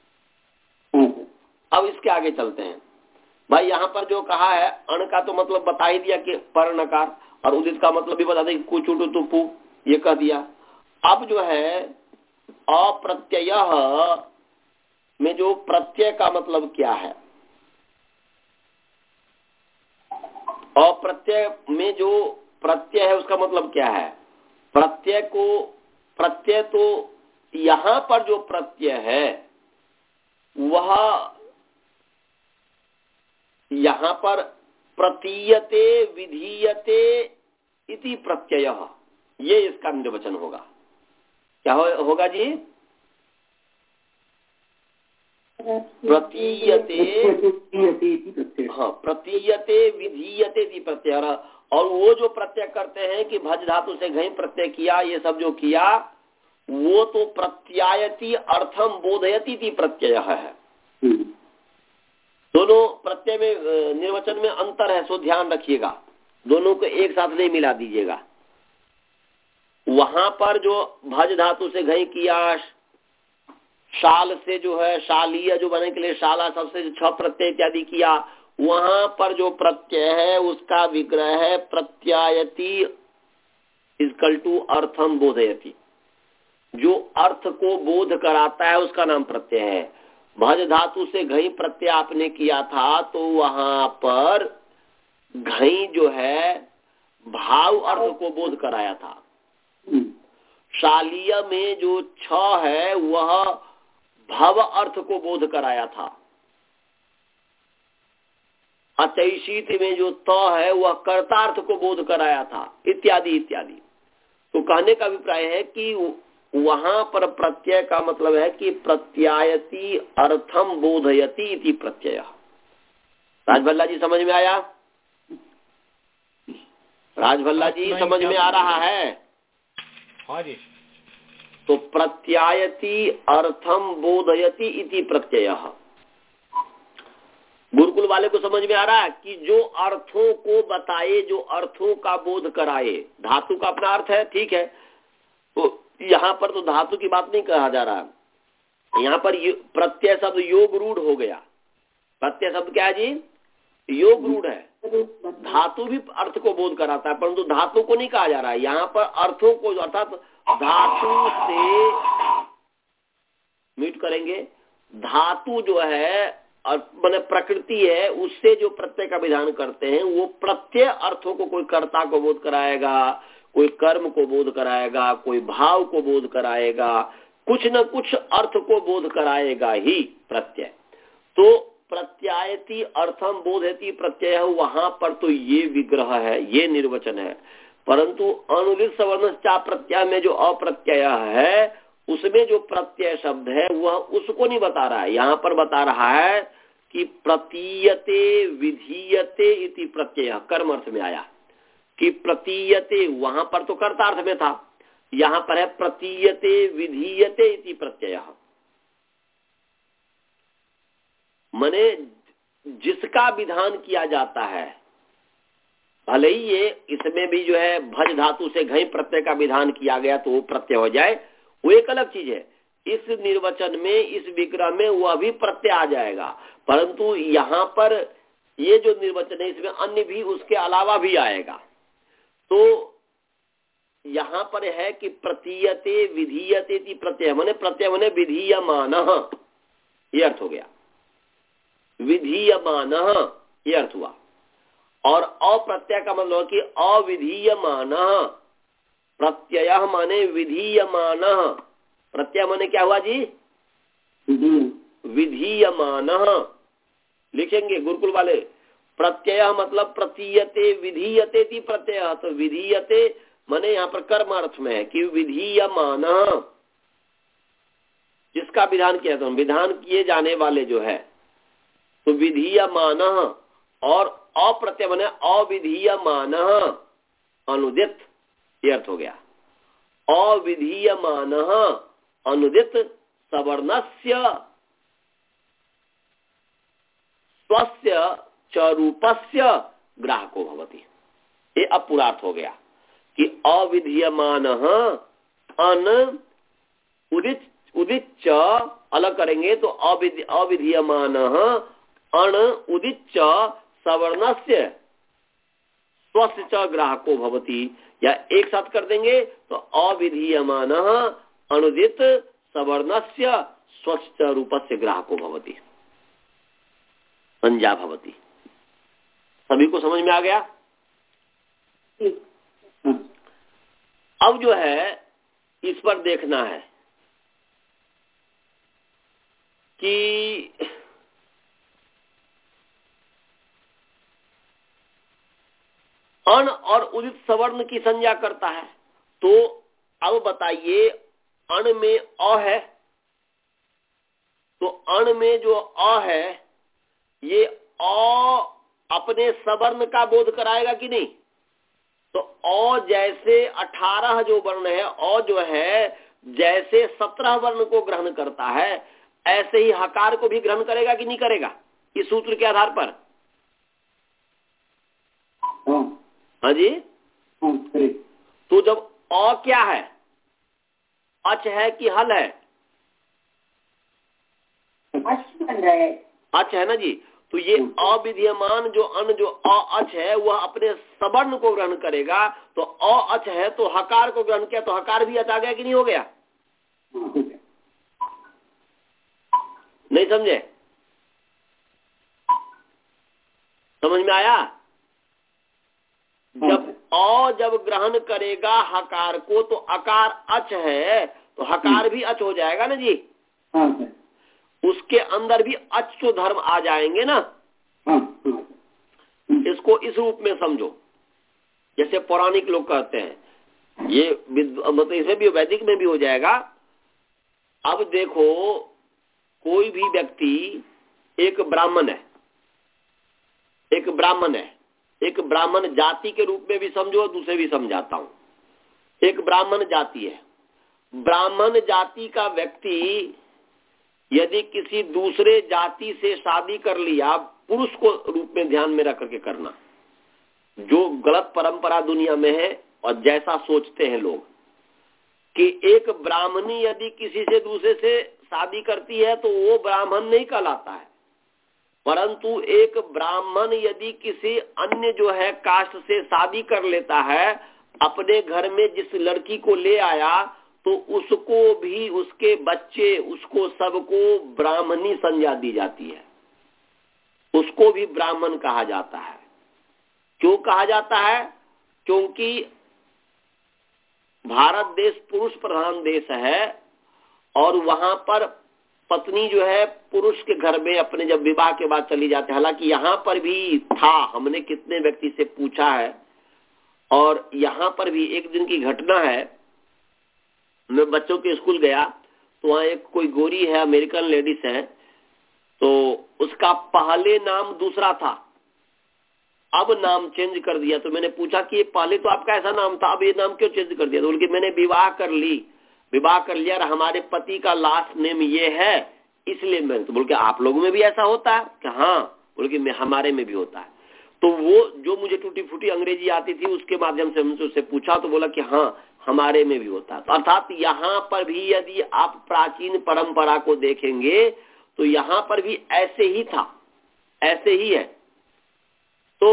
अब इसके आगे चलते हैं भाई। यहाँ पर जो कहा है अण का तो मतलब बता ही दिया कि पर नकार, और उदित का मतलब भी बता दें कुचुटु तुपु, ये कह दिया। अब जो है अप्रत्यय में जो प्रत्यय का मतलब क्या है, अप्रत्यय में जो प्रत्यय है उसका मतलब क्या है? प्रत्यय को प्रत्यय तो यहां पर जो प्रत्यय है वह यहां पर प्रतीयते विधीयते इति प्रत्यय, ये इसका निर्वचन होगा। क्या हो, होगा जी? प्रतीयते, हाँ प्रतीयते विधीयते इति प्रत्यय। और वो जो प्रत्यय करते हैं कि भज धातु से घई प्रत्यय किया, ये सब जो किया वो तो प्रत्यायति अर्थम बोधयति इति प्रत्यय है। दोनों प्रत्यय में निर्वचन में अंतर है, सो ध्यान रखिएगा, दोनों को एक साथ नहीं मिला दीजिएगा। वहां पर जो भज धातु से घई किया, शाल से जो है शालीय जो बने के लिए शाला सबसे जो छ प्रत्यय इत्यादि किया, वहां पर जो प्रत्यय है उसका विग्रह है प्रत्यायति इक्वल टू अर्थम बोधयति। जो अर्थ को बोध कराता है उसका नाम प्रत्यय है। भज धातु से घई प्रत्यय आपने किया था तो वहां पर घई जो है भाव अर्थ को बोध कराया था। शालीय में जो छ है वह भव अर्थ को बोध कराया था। अतैषित में जो त है वह कर्तार्थ को बोध कराया था, इत्यादि इत्यादि। तो कहने का अभिप्राय है कि वहां पर प्रत्यय का मतलब है कि प्रत्यायति अर्थम बोधयति इति प्रत्यय। राजभल्ला जी समझ में आया? राजभल्ला जी समझ में आ रहा है?
हाँ जी।
तो प्रत्यायति अर्थम बोधयति इति प्रत्यय। गुरुकुल वाले को समझ में आ रहा है कि जो अर्थों को बताए, जो अर्थों का बोध कराए। धातु का अपना अर्थ है, ठीक है, तो यहाँ पर तो धातु की बात नहीं कहा जा रहा, यहाँ पर प्रत्यय शब्द योग रूढ़ हो गया। प्रत्यय शब्द क्या है जी? योग रूढ़ है। धातु भी अर्थ को बोध कराता है, परंतु धातु को नहीं कहा जा रहा है यहाँ पर, अर्थों को, अर्थात धातु से म्यूट करेंगे। धातु जो है मैंने प्रकृति है, उससे जो प्रत्यय का विधान करते हैं वो प्रत्यय अर्थों को, कोई कर्ता को बोध कराएगा, कोई कर्म को बोध कराएगा, कोई भाव को बोध कराएगा, कुछ न कुछ अर्थ को बोध कराएगा ही प्रत्यय। तो प्रत्यायति अर्थम बोधयति प्रत्यय, वहां पर तो ये विग्रह है, ये निर्वचन है। परंतु अनुदित सवर्ण चा प्रत्यय में जो अप्रत्यय है उसमें जो प्रत्यय शब्द है वह उसको नहीं बता रहा है। यहाँ पर बता रहा है कि प्रतीयते विधीयते इति प्रत्यय, कर्म अर्थ में आया कि प्रतीयते, वहां पर तो कर्तार्थ में था, यहाँ पर है प्रतीयते विधीयते इति प्रत्यय। माने जिसका विधान किया जाता है, भले ही ये इसमें भी जो है भज धातु से घई प्रत्यय का विधान किया गया तो वो प्रत्यय हो जाए, वो एक अलग चीज है। इस निर्वचन में, इस विग्रह में वह भी प्रत्यय आ जाएगा, परंतु यहाँ पर ये जो निर्वचन है इसमें अन्य भी उसके अलावा भी आएगा। तो यहाँ पर है कि प्रतीयते विधीयते इति प्रत्यय, माने प्रत्यय माने विधीयमान, ये अर्थ हो गया, विधीयमान ये अर्थ हुआ। और अप्रत्यय का मतलब कि अविधीयमान, प्रत्यय माने विधीयमान, प्रत्यय माने क्या हुआ जी? विधीयमान। लिखेंगे गुरुकुल वाले, प्रत्यय मतलब प्रतीयते विधीयते ती प्रत्यय, तो विधीयते माने यहाँ पर कर्म अर्थ में है कि विधीयमान, जिसका विधान किया तो विधान किए जाने वाले जो है तो विधीयमान, और अप्रत्यय माने अविधीयमान अनुदित, ये अर्थ हो गया। अविधीयमान अनुदित सवर्णस्य स्वस्य च रूपस्य ग्राहको भवति, ये अब पूरार्थ हो गया कि अविधीयमान अन उदित, उदित च अलग करेंगे तो अविधीयमान अण उदित च सवर्णस्य स्वस्य च ग्राहको भवति, या एक साथ कर देंगे तो अविधीयमान अनुदित सवर्णस्य स्वस्य च रूपस्य ग्राहको भवति, संज्ञा भवति। सभी को समझ में आ गया? अब जो है इस पर देखना है कि अण और उदित सवर्ण की संज्ञा करता है, तो अब बताइए अण में अ है, तो अण में जो अ है ये अ अपने सवर्ण का बोध कराएगा कि नहीं? तो अ जैसे अठारह जो वर्ण है, अ जो है जैसे सत्रह वर्ण को ग्रहण करता है, ऐसे ही हकार को भी ग्रहण करेगा कि नहीं करेगा, इस सूत्र के आधार पर? हाँ जी। तो जब अ क्या है, अच है कि हल है?
अच बन रहा है,
अच है ना जी। तो ये अविधीयमान जो अन जो अ अच है वह अपने सवर्ण को ग्रहण करेगा, तो अ अच है तो हकार को ग्रहण किया तो हकार भी अच आ गया कि नहीं हो गया? नहीं समझे? समझ में आया? जब अ जब ग्रहण करेगा हकार को तो अकार अच है तो हकार भी अच हो जाएगा ना जी। उसके अंदर भी अच तो धर्म आ जाएंगे ना। इसको इस रूप में समझो, जैसे पौराणिक लोग कहते हैं, ये मतलब इसमें भी वैदिक में भी हो जाएगा। अब देखो कोई भी व्यक्ति, एक ब्राह्मण है, एक ब्राह्मण है, एक ब्राह्मण जाति के रूप में भी समझो, दूसरे भी समझाता हूं। एक ब्राह्मण जाति है, ब्राह्मण जाति का व्यक्ति यदि किसी दूसरे जाति से शादी कर लिया, पुरुष को रूप में ध्यान में रख करके करना, जो गलत परंपरा दुनिया में है और जैसा सोचते हैं लोग कि एक ब्राह्मणी यदि किसी से दूसरे से शादी करती है तो वो ब्राह्मण नहीं कहलाता है, परंतु एक ब्राह्मण यदि किसी अन्य जो है कास्ट से शादी कर लेता है, अपने घर में जिस लड़की को ले आया तो उसको भी, उसके बच्चे, उसको सबको ब्राह्मणी संज्ञा दी जाती है, उसको भी ब्राह्मण कहा जाता है। क्यों कहा जाता है? क्योंकि भारत देश पुरुष प्रधान देश है और वहां पर पत्नी जो है पुरुष के घर में अपने जब विवाह के बाद चली जाती है। हालांकि यहाँ पर भी था, हमने कितने व्यक्ति से पूछा है, और यहाँ पर भी एक दिन की घटना है। मैं बच्चों के स्कूल गया तो वहाँ एक कोई गोरी है, अमेरिकन लेडीज है, तो उसका पहले नाम दूसरा था, अब नाम चेंज कर दिया। तो मैंने पूछा कि ये पहले तो आपका ऐसा नाम था, अब ये नाम क्यों चेंज कर दिया? तो बोल के मैंने विवाह कर ली, विवाह कर लिया और हमारे पति का लास्ट नेम ये है, इसलिए मैं। तो बोल के आप लोगों में भी ऐसा होता है कि हाँ? बोल के हमारे में भी होता है। तो वो जो मुझे टूटी फूटी अंग्रेजी आती थी उसके माध्यम से हमसे उससे पूछा तो बोला कि हाँ हमारे में भी होता है। तो अर्थात यहाँ पर भी यदि आप प्राचीन परंपरा को देखेंगे तो यहाँ पर भी ऐसे ही था, ऐसे ही है। तो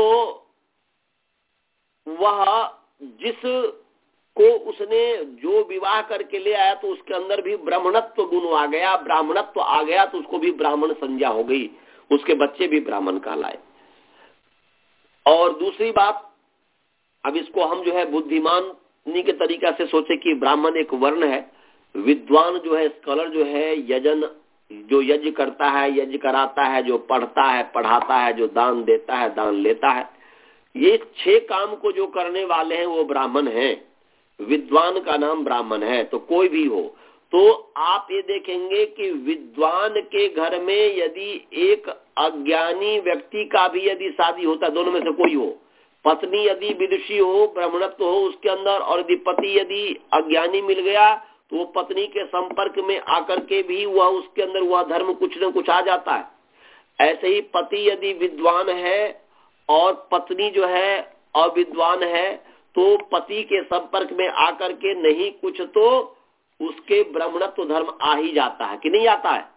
वह जिस को उसने जो विवाह करके ले आया तो उसके अंदर भी ब्राह्मणत्व गुण आ गया, ब्राह्मणत्व आ गया तो उसको भी ब्राह्मण संज्ञा हो गई, उसके बच्चे भी ब्राह्मण कहलाए। और दूसरी बात, अब इसको हम जो है बुद्धिमानी के तरीका से सोचे कि ब्राह्मण एक वर्ण है, विद्वान जो है स्कॉलर जो है यजन जो यज्ञ करता है, यज्ञ कराता है, जो पढ़ता है पढ़ाता है, जो दान देता है दान लेता है, ये छह काम को जो करने वाले हैं वो ब्राह्मण हैं। विद्वान का नाम ब्राह्मण है। तो कोई भी हो, तो आप ये देखेंगे कि विद्वान के घर में यदि एक अज्ञानी व्यक्ति का भी यदि शादी होता है, दोनों में से कोई हो, पत्नी यदि विदुषी हो, ब्राह्मणत्व हो उसके अंदर, और यदि पति यदि अज्ञानी मिल गया तो वो पत्नी के संपर्क में आकर के भी वह उसके अंदर वह धर्म कुछ न कुछ आ जाता है। ऐसे ही पति यदि विद्वान है और पत्नी जो है अविद्वान है तो पति के संपर्क में आकर के नहीं कुछ तो उसके ब्राह्मणत्व धर्म आ ही जाता है कि नहीं आता है?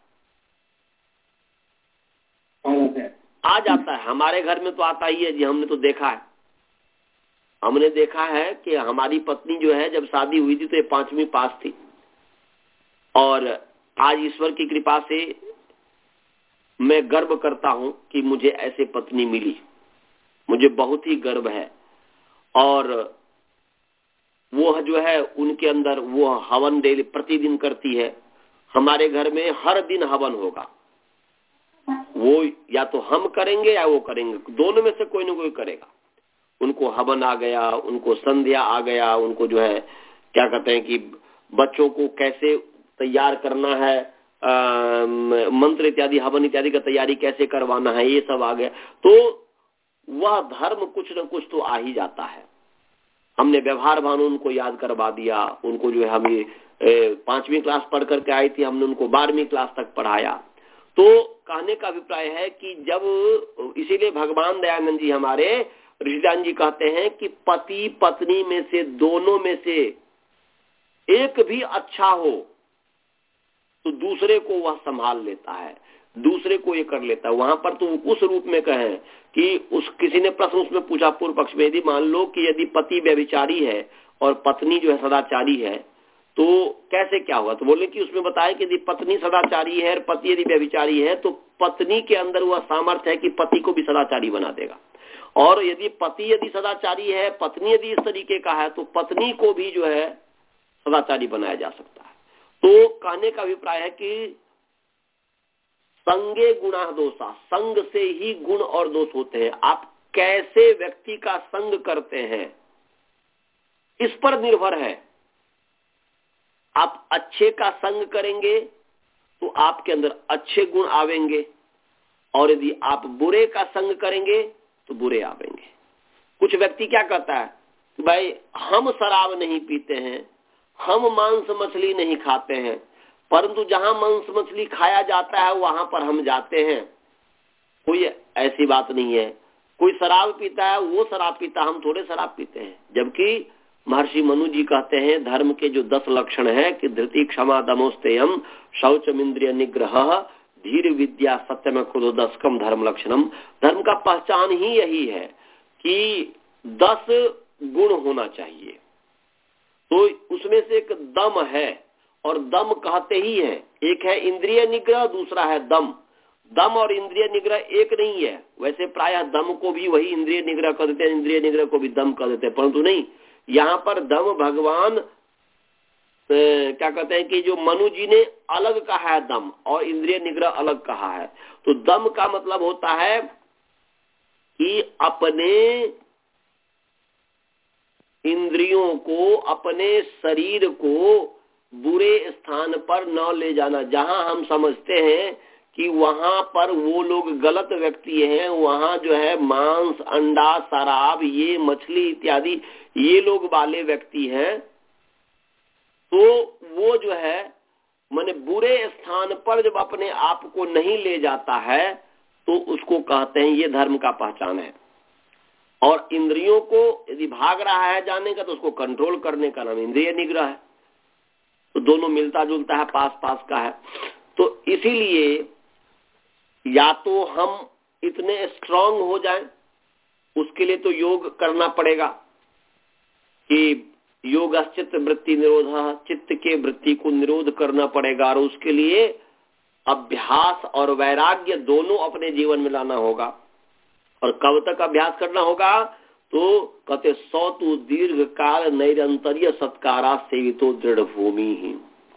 आ जाता है। हमारे घर में तो आता ही है जी, हमने तो देखा है। हमने देखा है कि हमारी पत्नी जो है जब शादी हुई थी तो ये पांचवी पास थी, और आज ईश्वर की कृपा से मैं गर्व करता हूं कि मुझे ऐसे पत्नी मिली, मुझे बहुत ही गर्व है। और वो जो है उनके अंदर वो हवन डेली प्रतिदिन करती है। हमारे घर में हर दिन हवन होगा, वो या तो हम करेंगे या वो करेंगे, दोनों में से कोई ना कोई करेगा। उनको हवन आ गया, उनको संध्या आ गया, उनको जो है क्या कहते हैं कि बच्चों को कैसे तैयार करना है, आ, मंत्र इत्यादि हवन इत्यादि का तैयारी कैसे करवाना है, ये सब आ गया। तो वह धर्म कुछ न कुछ तो आ ही जाता है। हमने व्यवहार भानु उनको याद करवा दिया। उनको जो है हम पांचवी क्लास पढ़ करके आई थी, हमने उनको बारहवीं क्लास तक पढ़ाया। तो कहने का अभिप्राय है कि जब, इसीलिए भगवान दयानंद जी हमारे ऋषिदान जी कहते हैं कि पति पत्नी में से दोनों में से एक भी अच्छा हो तो दूसरे को वह संभाल लेता है, दूसरे को ये कर लेता है। वहां पर तो उस रूप में कहें कि उस किसी ने प्रश्न उसमें पूछा पूर्व पक्ष में, यदि मान लो कि यदि पति व्यभिचारी है और पत्नी जो है सदाचारी है तो कैसे क्या हुआ? तो बोले कि उसमें बताया कि यदि पत्नी सदाचारी है और पति यदि व्यभिचारी है तो पत्नी के अंदर वह सामर्थ्य है कि पति को भी सदाचारी बना देगा, और यदि पति यदि सदाचारी है, पत्नी यदि इस तरीके का है तो पत्नी को भी जो है सदाचारी बनाया जा सकता है। तो कहने का अभिप्राय है कि संगे गुणा दोषा, संग से ही गुण और दोष होते हैं। आप कैसे व्यक्ति का संग करते हैं इस पर निर्भर है। आप अच्छे का संग करेंगे तो आपके अंदर अच्छे गुण आवेंगे, और यदि आप बुरे का संग करेंगे तो बुरे आवेंगे। कुछ व्यक्ति क्या कहता है कि भाई हम शराब नहीं पीते हैं, हम मांस मछली नहीं खाते हैं, परंतु जहां मांस मछली खाया जाता है वहां पर हम जाते हैं। कोई ऐसी बात नहीं है। कोई शराब पीता है वो शराब पीता, हम थोड़े शराब पीते हैं। जबकि महर्षि मनु जी कहते हैं धर्म के जो दस लक्षण है कि धृति क्षमा दमोस्तेयम शौचम इंद्रिय निग्रह धीर विद्या सत्यम क्रोधस्कम धर्म लक्षणम। धर्म का पहचान ही यही है कि दस गुण होना चाहिए। तो उसमें से एक दम है, और दम कहते ही है, एक है इंद्रिय निग्रह, दूसरा है दम। दम और इंद्रिय निग्रह एक नहीं है। वैसे प्रायः दम को भी वही इंद्रिय निग्रह कर देते हैं, इंद्रिय निग्रह को भी दम कर देते हैं, परंतु नहीं, यहाँ पर दम भगवान क्या कहते हैं कि जो मनु जी ने अलग कहा है दम और इंद्रिय निग्रह अलग कहा है। तो दम का मतलब होता है कि अपने इंद्रियों को, अपने शरीर को बुरे स्थान पर न ले जाना। जहां हम समझते हैं कि वहां पर वो लोग गलत व्यक्ति हैं, वहां जो है मांस, अंडा, शराब, ये मछली इत्यादि ये लोग वाले व्यक्ति हैं, तो वो जो है माने बुरे स्थान पर जब अपने आप को नहीं ले जाता है तो उसको कहते हैं ये धर्म का पहचान है। और इंद्रियों को यदि भाग रहा है जाने का तो उसको कंट्रोल करने का नाम इंद्रिय निग्रह है। तो दोनों मिलता जुलता है, पास पास का है। तो इसीलिए या तो हम इतने स्ट्रांग हो जाएं, उसके लिए तो योग करना पड़ेगा कि योग चित्त वृत्ति निरोध, चित्त के वृत्ति को निरोध करना पड़ेगा, और उसके लिए अभ्यास और वैराग्य दोनों अपने जीवन में लाना होगा। और कब तक अभ्यास करना होगा? तो कहते सौ तु दीर्घ काल नैरंतर्य सत्कारा सेवितो दृढ़ भूमि ही।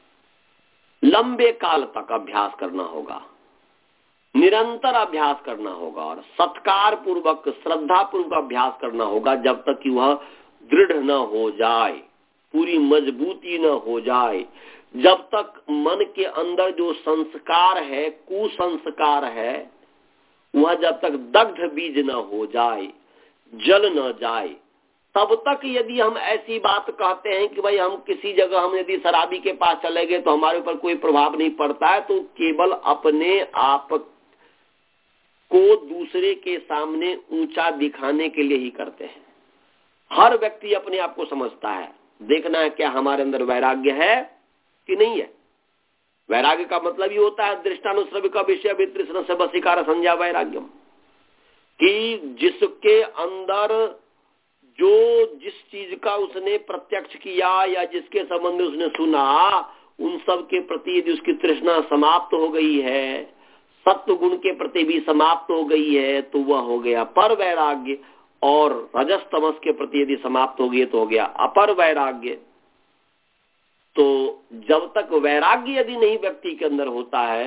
लंबे काल तक अभ्यास करना होगा, निरंतर अभ्यास करना होगा और सत्कार पूर्वक, श्रद्धा पूर्वक अभ्यास करना होगा जब तक कि वह दृढ़ न हो जाए, पूरी मजबूती न हो जाए। जब तक मन के अंदर जो संस्कार है, कुसंस्कार है, वह जब तक दग्ध बीज न हो जाए, जल न जाए, तब तक यदि हम ऐसी बात कहते हैं कि भाई हम किसी जगह हम यदि शराबी के पास चले गए तो हमारे ऊपर कोई प्रभाव नहीं पड़ता है, तो केवल अपने आप को दूसरे के सामने ऊंचा दिखाने के लिए ही करते हैं। हर व्यक्ति अपने आप को समझता है, देखना है क्या हमारे अंदर वैराग्य है कि नहीं है। वैराग्य का मतलब ये होता है दृष्टानुश्रव्य का विषय वितृष्ण से वशीकार संज्ञा वैराग्यम, कि जिसके अंदर जो जिस चीज का उसने प्रत्यक्ष किया या जिसके संबंध में उसने सुना, उन सब के प्रति यदि उसकी तृष्णा समाप्त हो गई है, सत्व गुण के प्रति भी समाप्त हो गई है, तो वह हो गया पर वैराग्य। और रजस तमस के प्रति यदि समाप्त हो गई तो हो गया अपर वैराग्य। तो जब तक वैराग्य यदि नहीं व्यक्ति के अंदर होता है,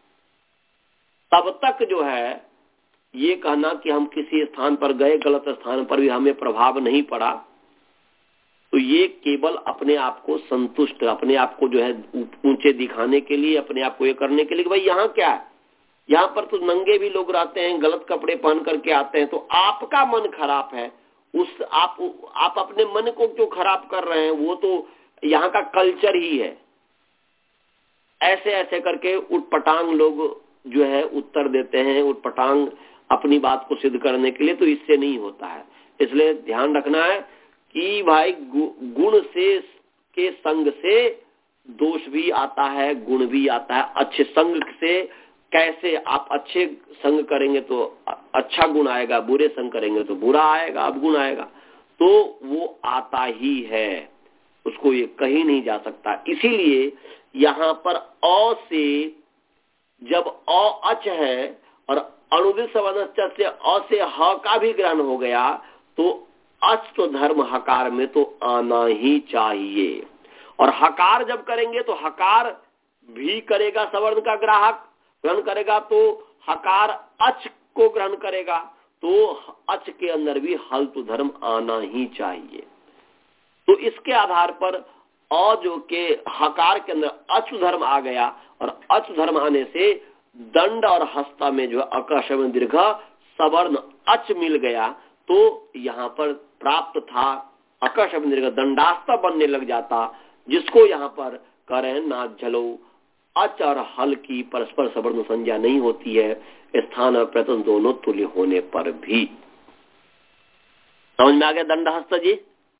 तब तक जो है ये कहना कि हम किसी स्थान पर गए, गलत स्थान पर भी हमें प्रभाव नहीं पड़ा, तो ये केवल अपने आप को संतुष्ट, अपने आप को जो है ऊंचे दिखाने के लिए, अपने आप को ये करने के लिए कि भाई यहाँ क्या है, यहाँ पर तो नंगे भी लोग रहते हैं, गलत कपड़े पहन करके आते हैं, तो आपका मन खराब है, उस आप आप अपने मन को क्यों खराब कर रहे हैं? वो तो यहाँ का कल्चर ही है। ऐसे ऐसे करके उटपटांग लोग जो है उत्तर देते हैं, उटपटांग अपनी बात को सिद्ध करने के लिए। तो इससे नहीं होता है। इसलिए ध्यान रखना है कि भाई गुण से के संग से दोष भी आता है, गुण भी आता है। अच्छे संग से कैसे आप अच्छे संग करेंगे तो अच्छा गुण आएगा, बुरे संग करेंगे तो बुरा आएगा, अवगुण आएगा। तो वो आता ही है, उसको ये कहीं नहीं जा सकता। इसीलिए यहाँ पर अ से जब अ अच है और अनुदित संबंध से अ से ह का भी ग्रहण हो गया, तो अच तो धर्म हकार में तो आना ही चाहिए। और हकार जब करेंगे तो हकार भी करेगा, सवर्ण का ग्राहक ग्रहण करेगा, तो हकार अच को ग्रहण करेगा, तो अच के अंदर भी हल तो धर्म आना ही चाहिए। तो इसके आधार पर अ जो के हकार के अंदर अच धर्म आ गया, और अच धर्म आने से दंड और हस्ता में जो अकर्षण दीर्घ सवर्ण अच मिल गया, तो यहाँ पर प्राप्त था अकर्षण दीर्घ दंडास्ता बनने लग जाता, जिसको यहाँ पर करें ना झलो। अच और हल की परस्पर सवर्ण संज्ञा नहीं होती है, स्थान और प्रत्यय दोनों तुल्य होने पर भी। समझ में आ गया दंडहस्त जी?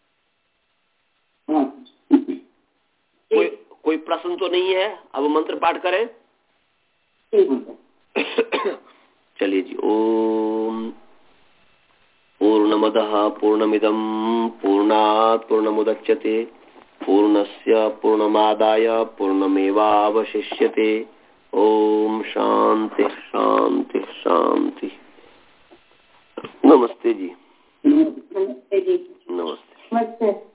कोई कोई प्रश्न तो नहीं है? अब मंत्र पाठ करें। चलिए जी। ओम पूर्णमदः पूर्णमिदं पूर्णात् पूर्णमुदच्यते पूर्णस्य पूर्णमादाय पूर्णमेवावशिष्यते। ओम शांति शांति शांति। नमस्ते जी।
नमस्ते जी।
नमस्ते।
नमस्ते।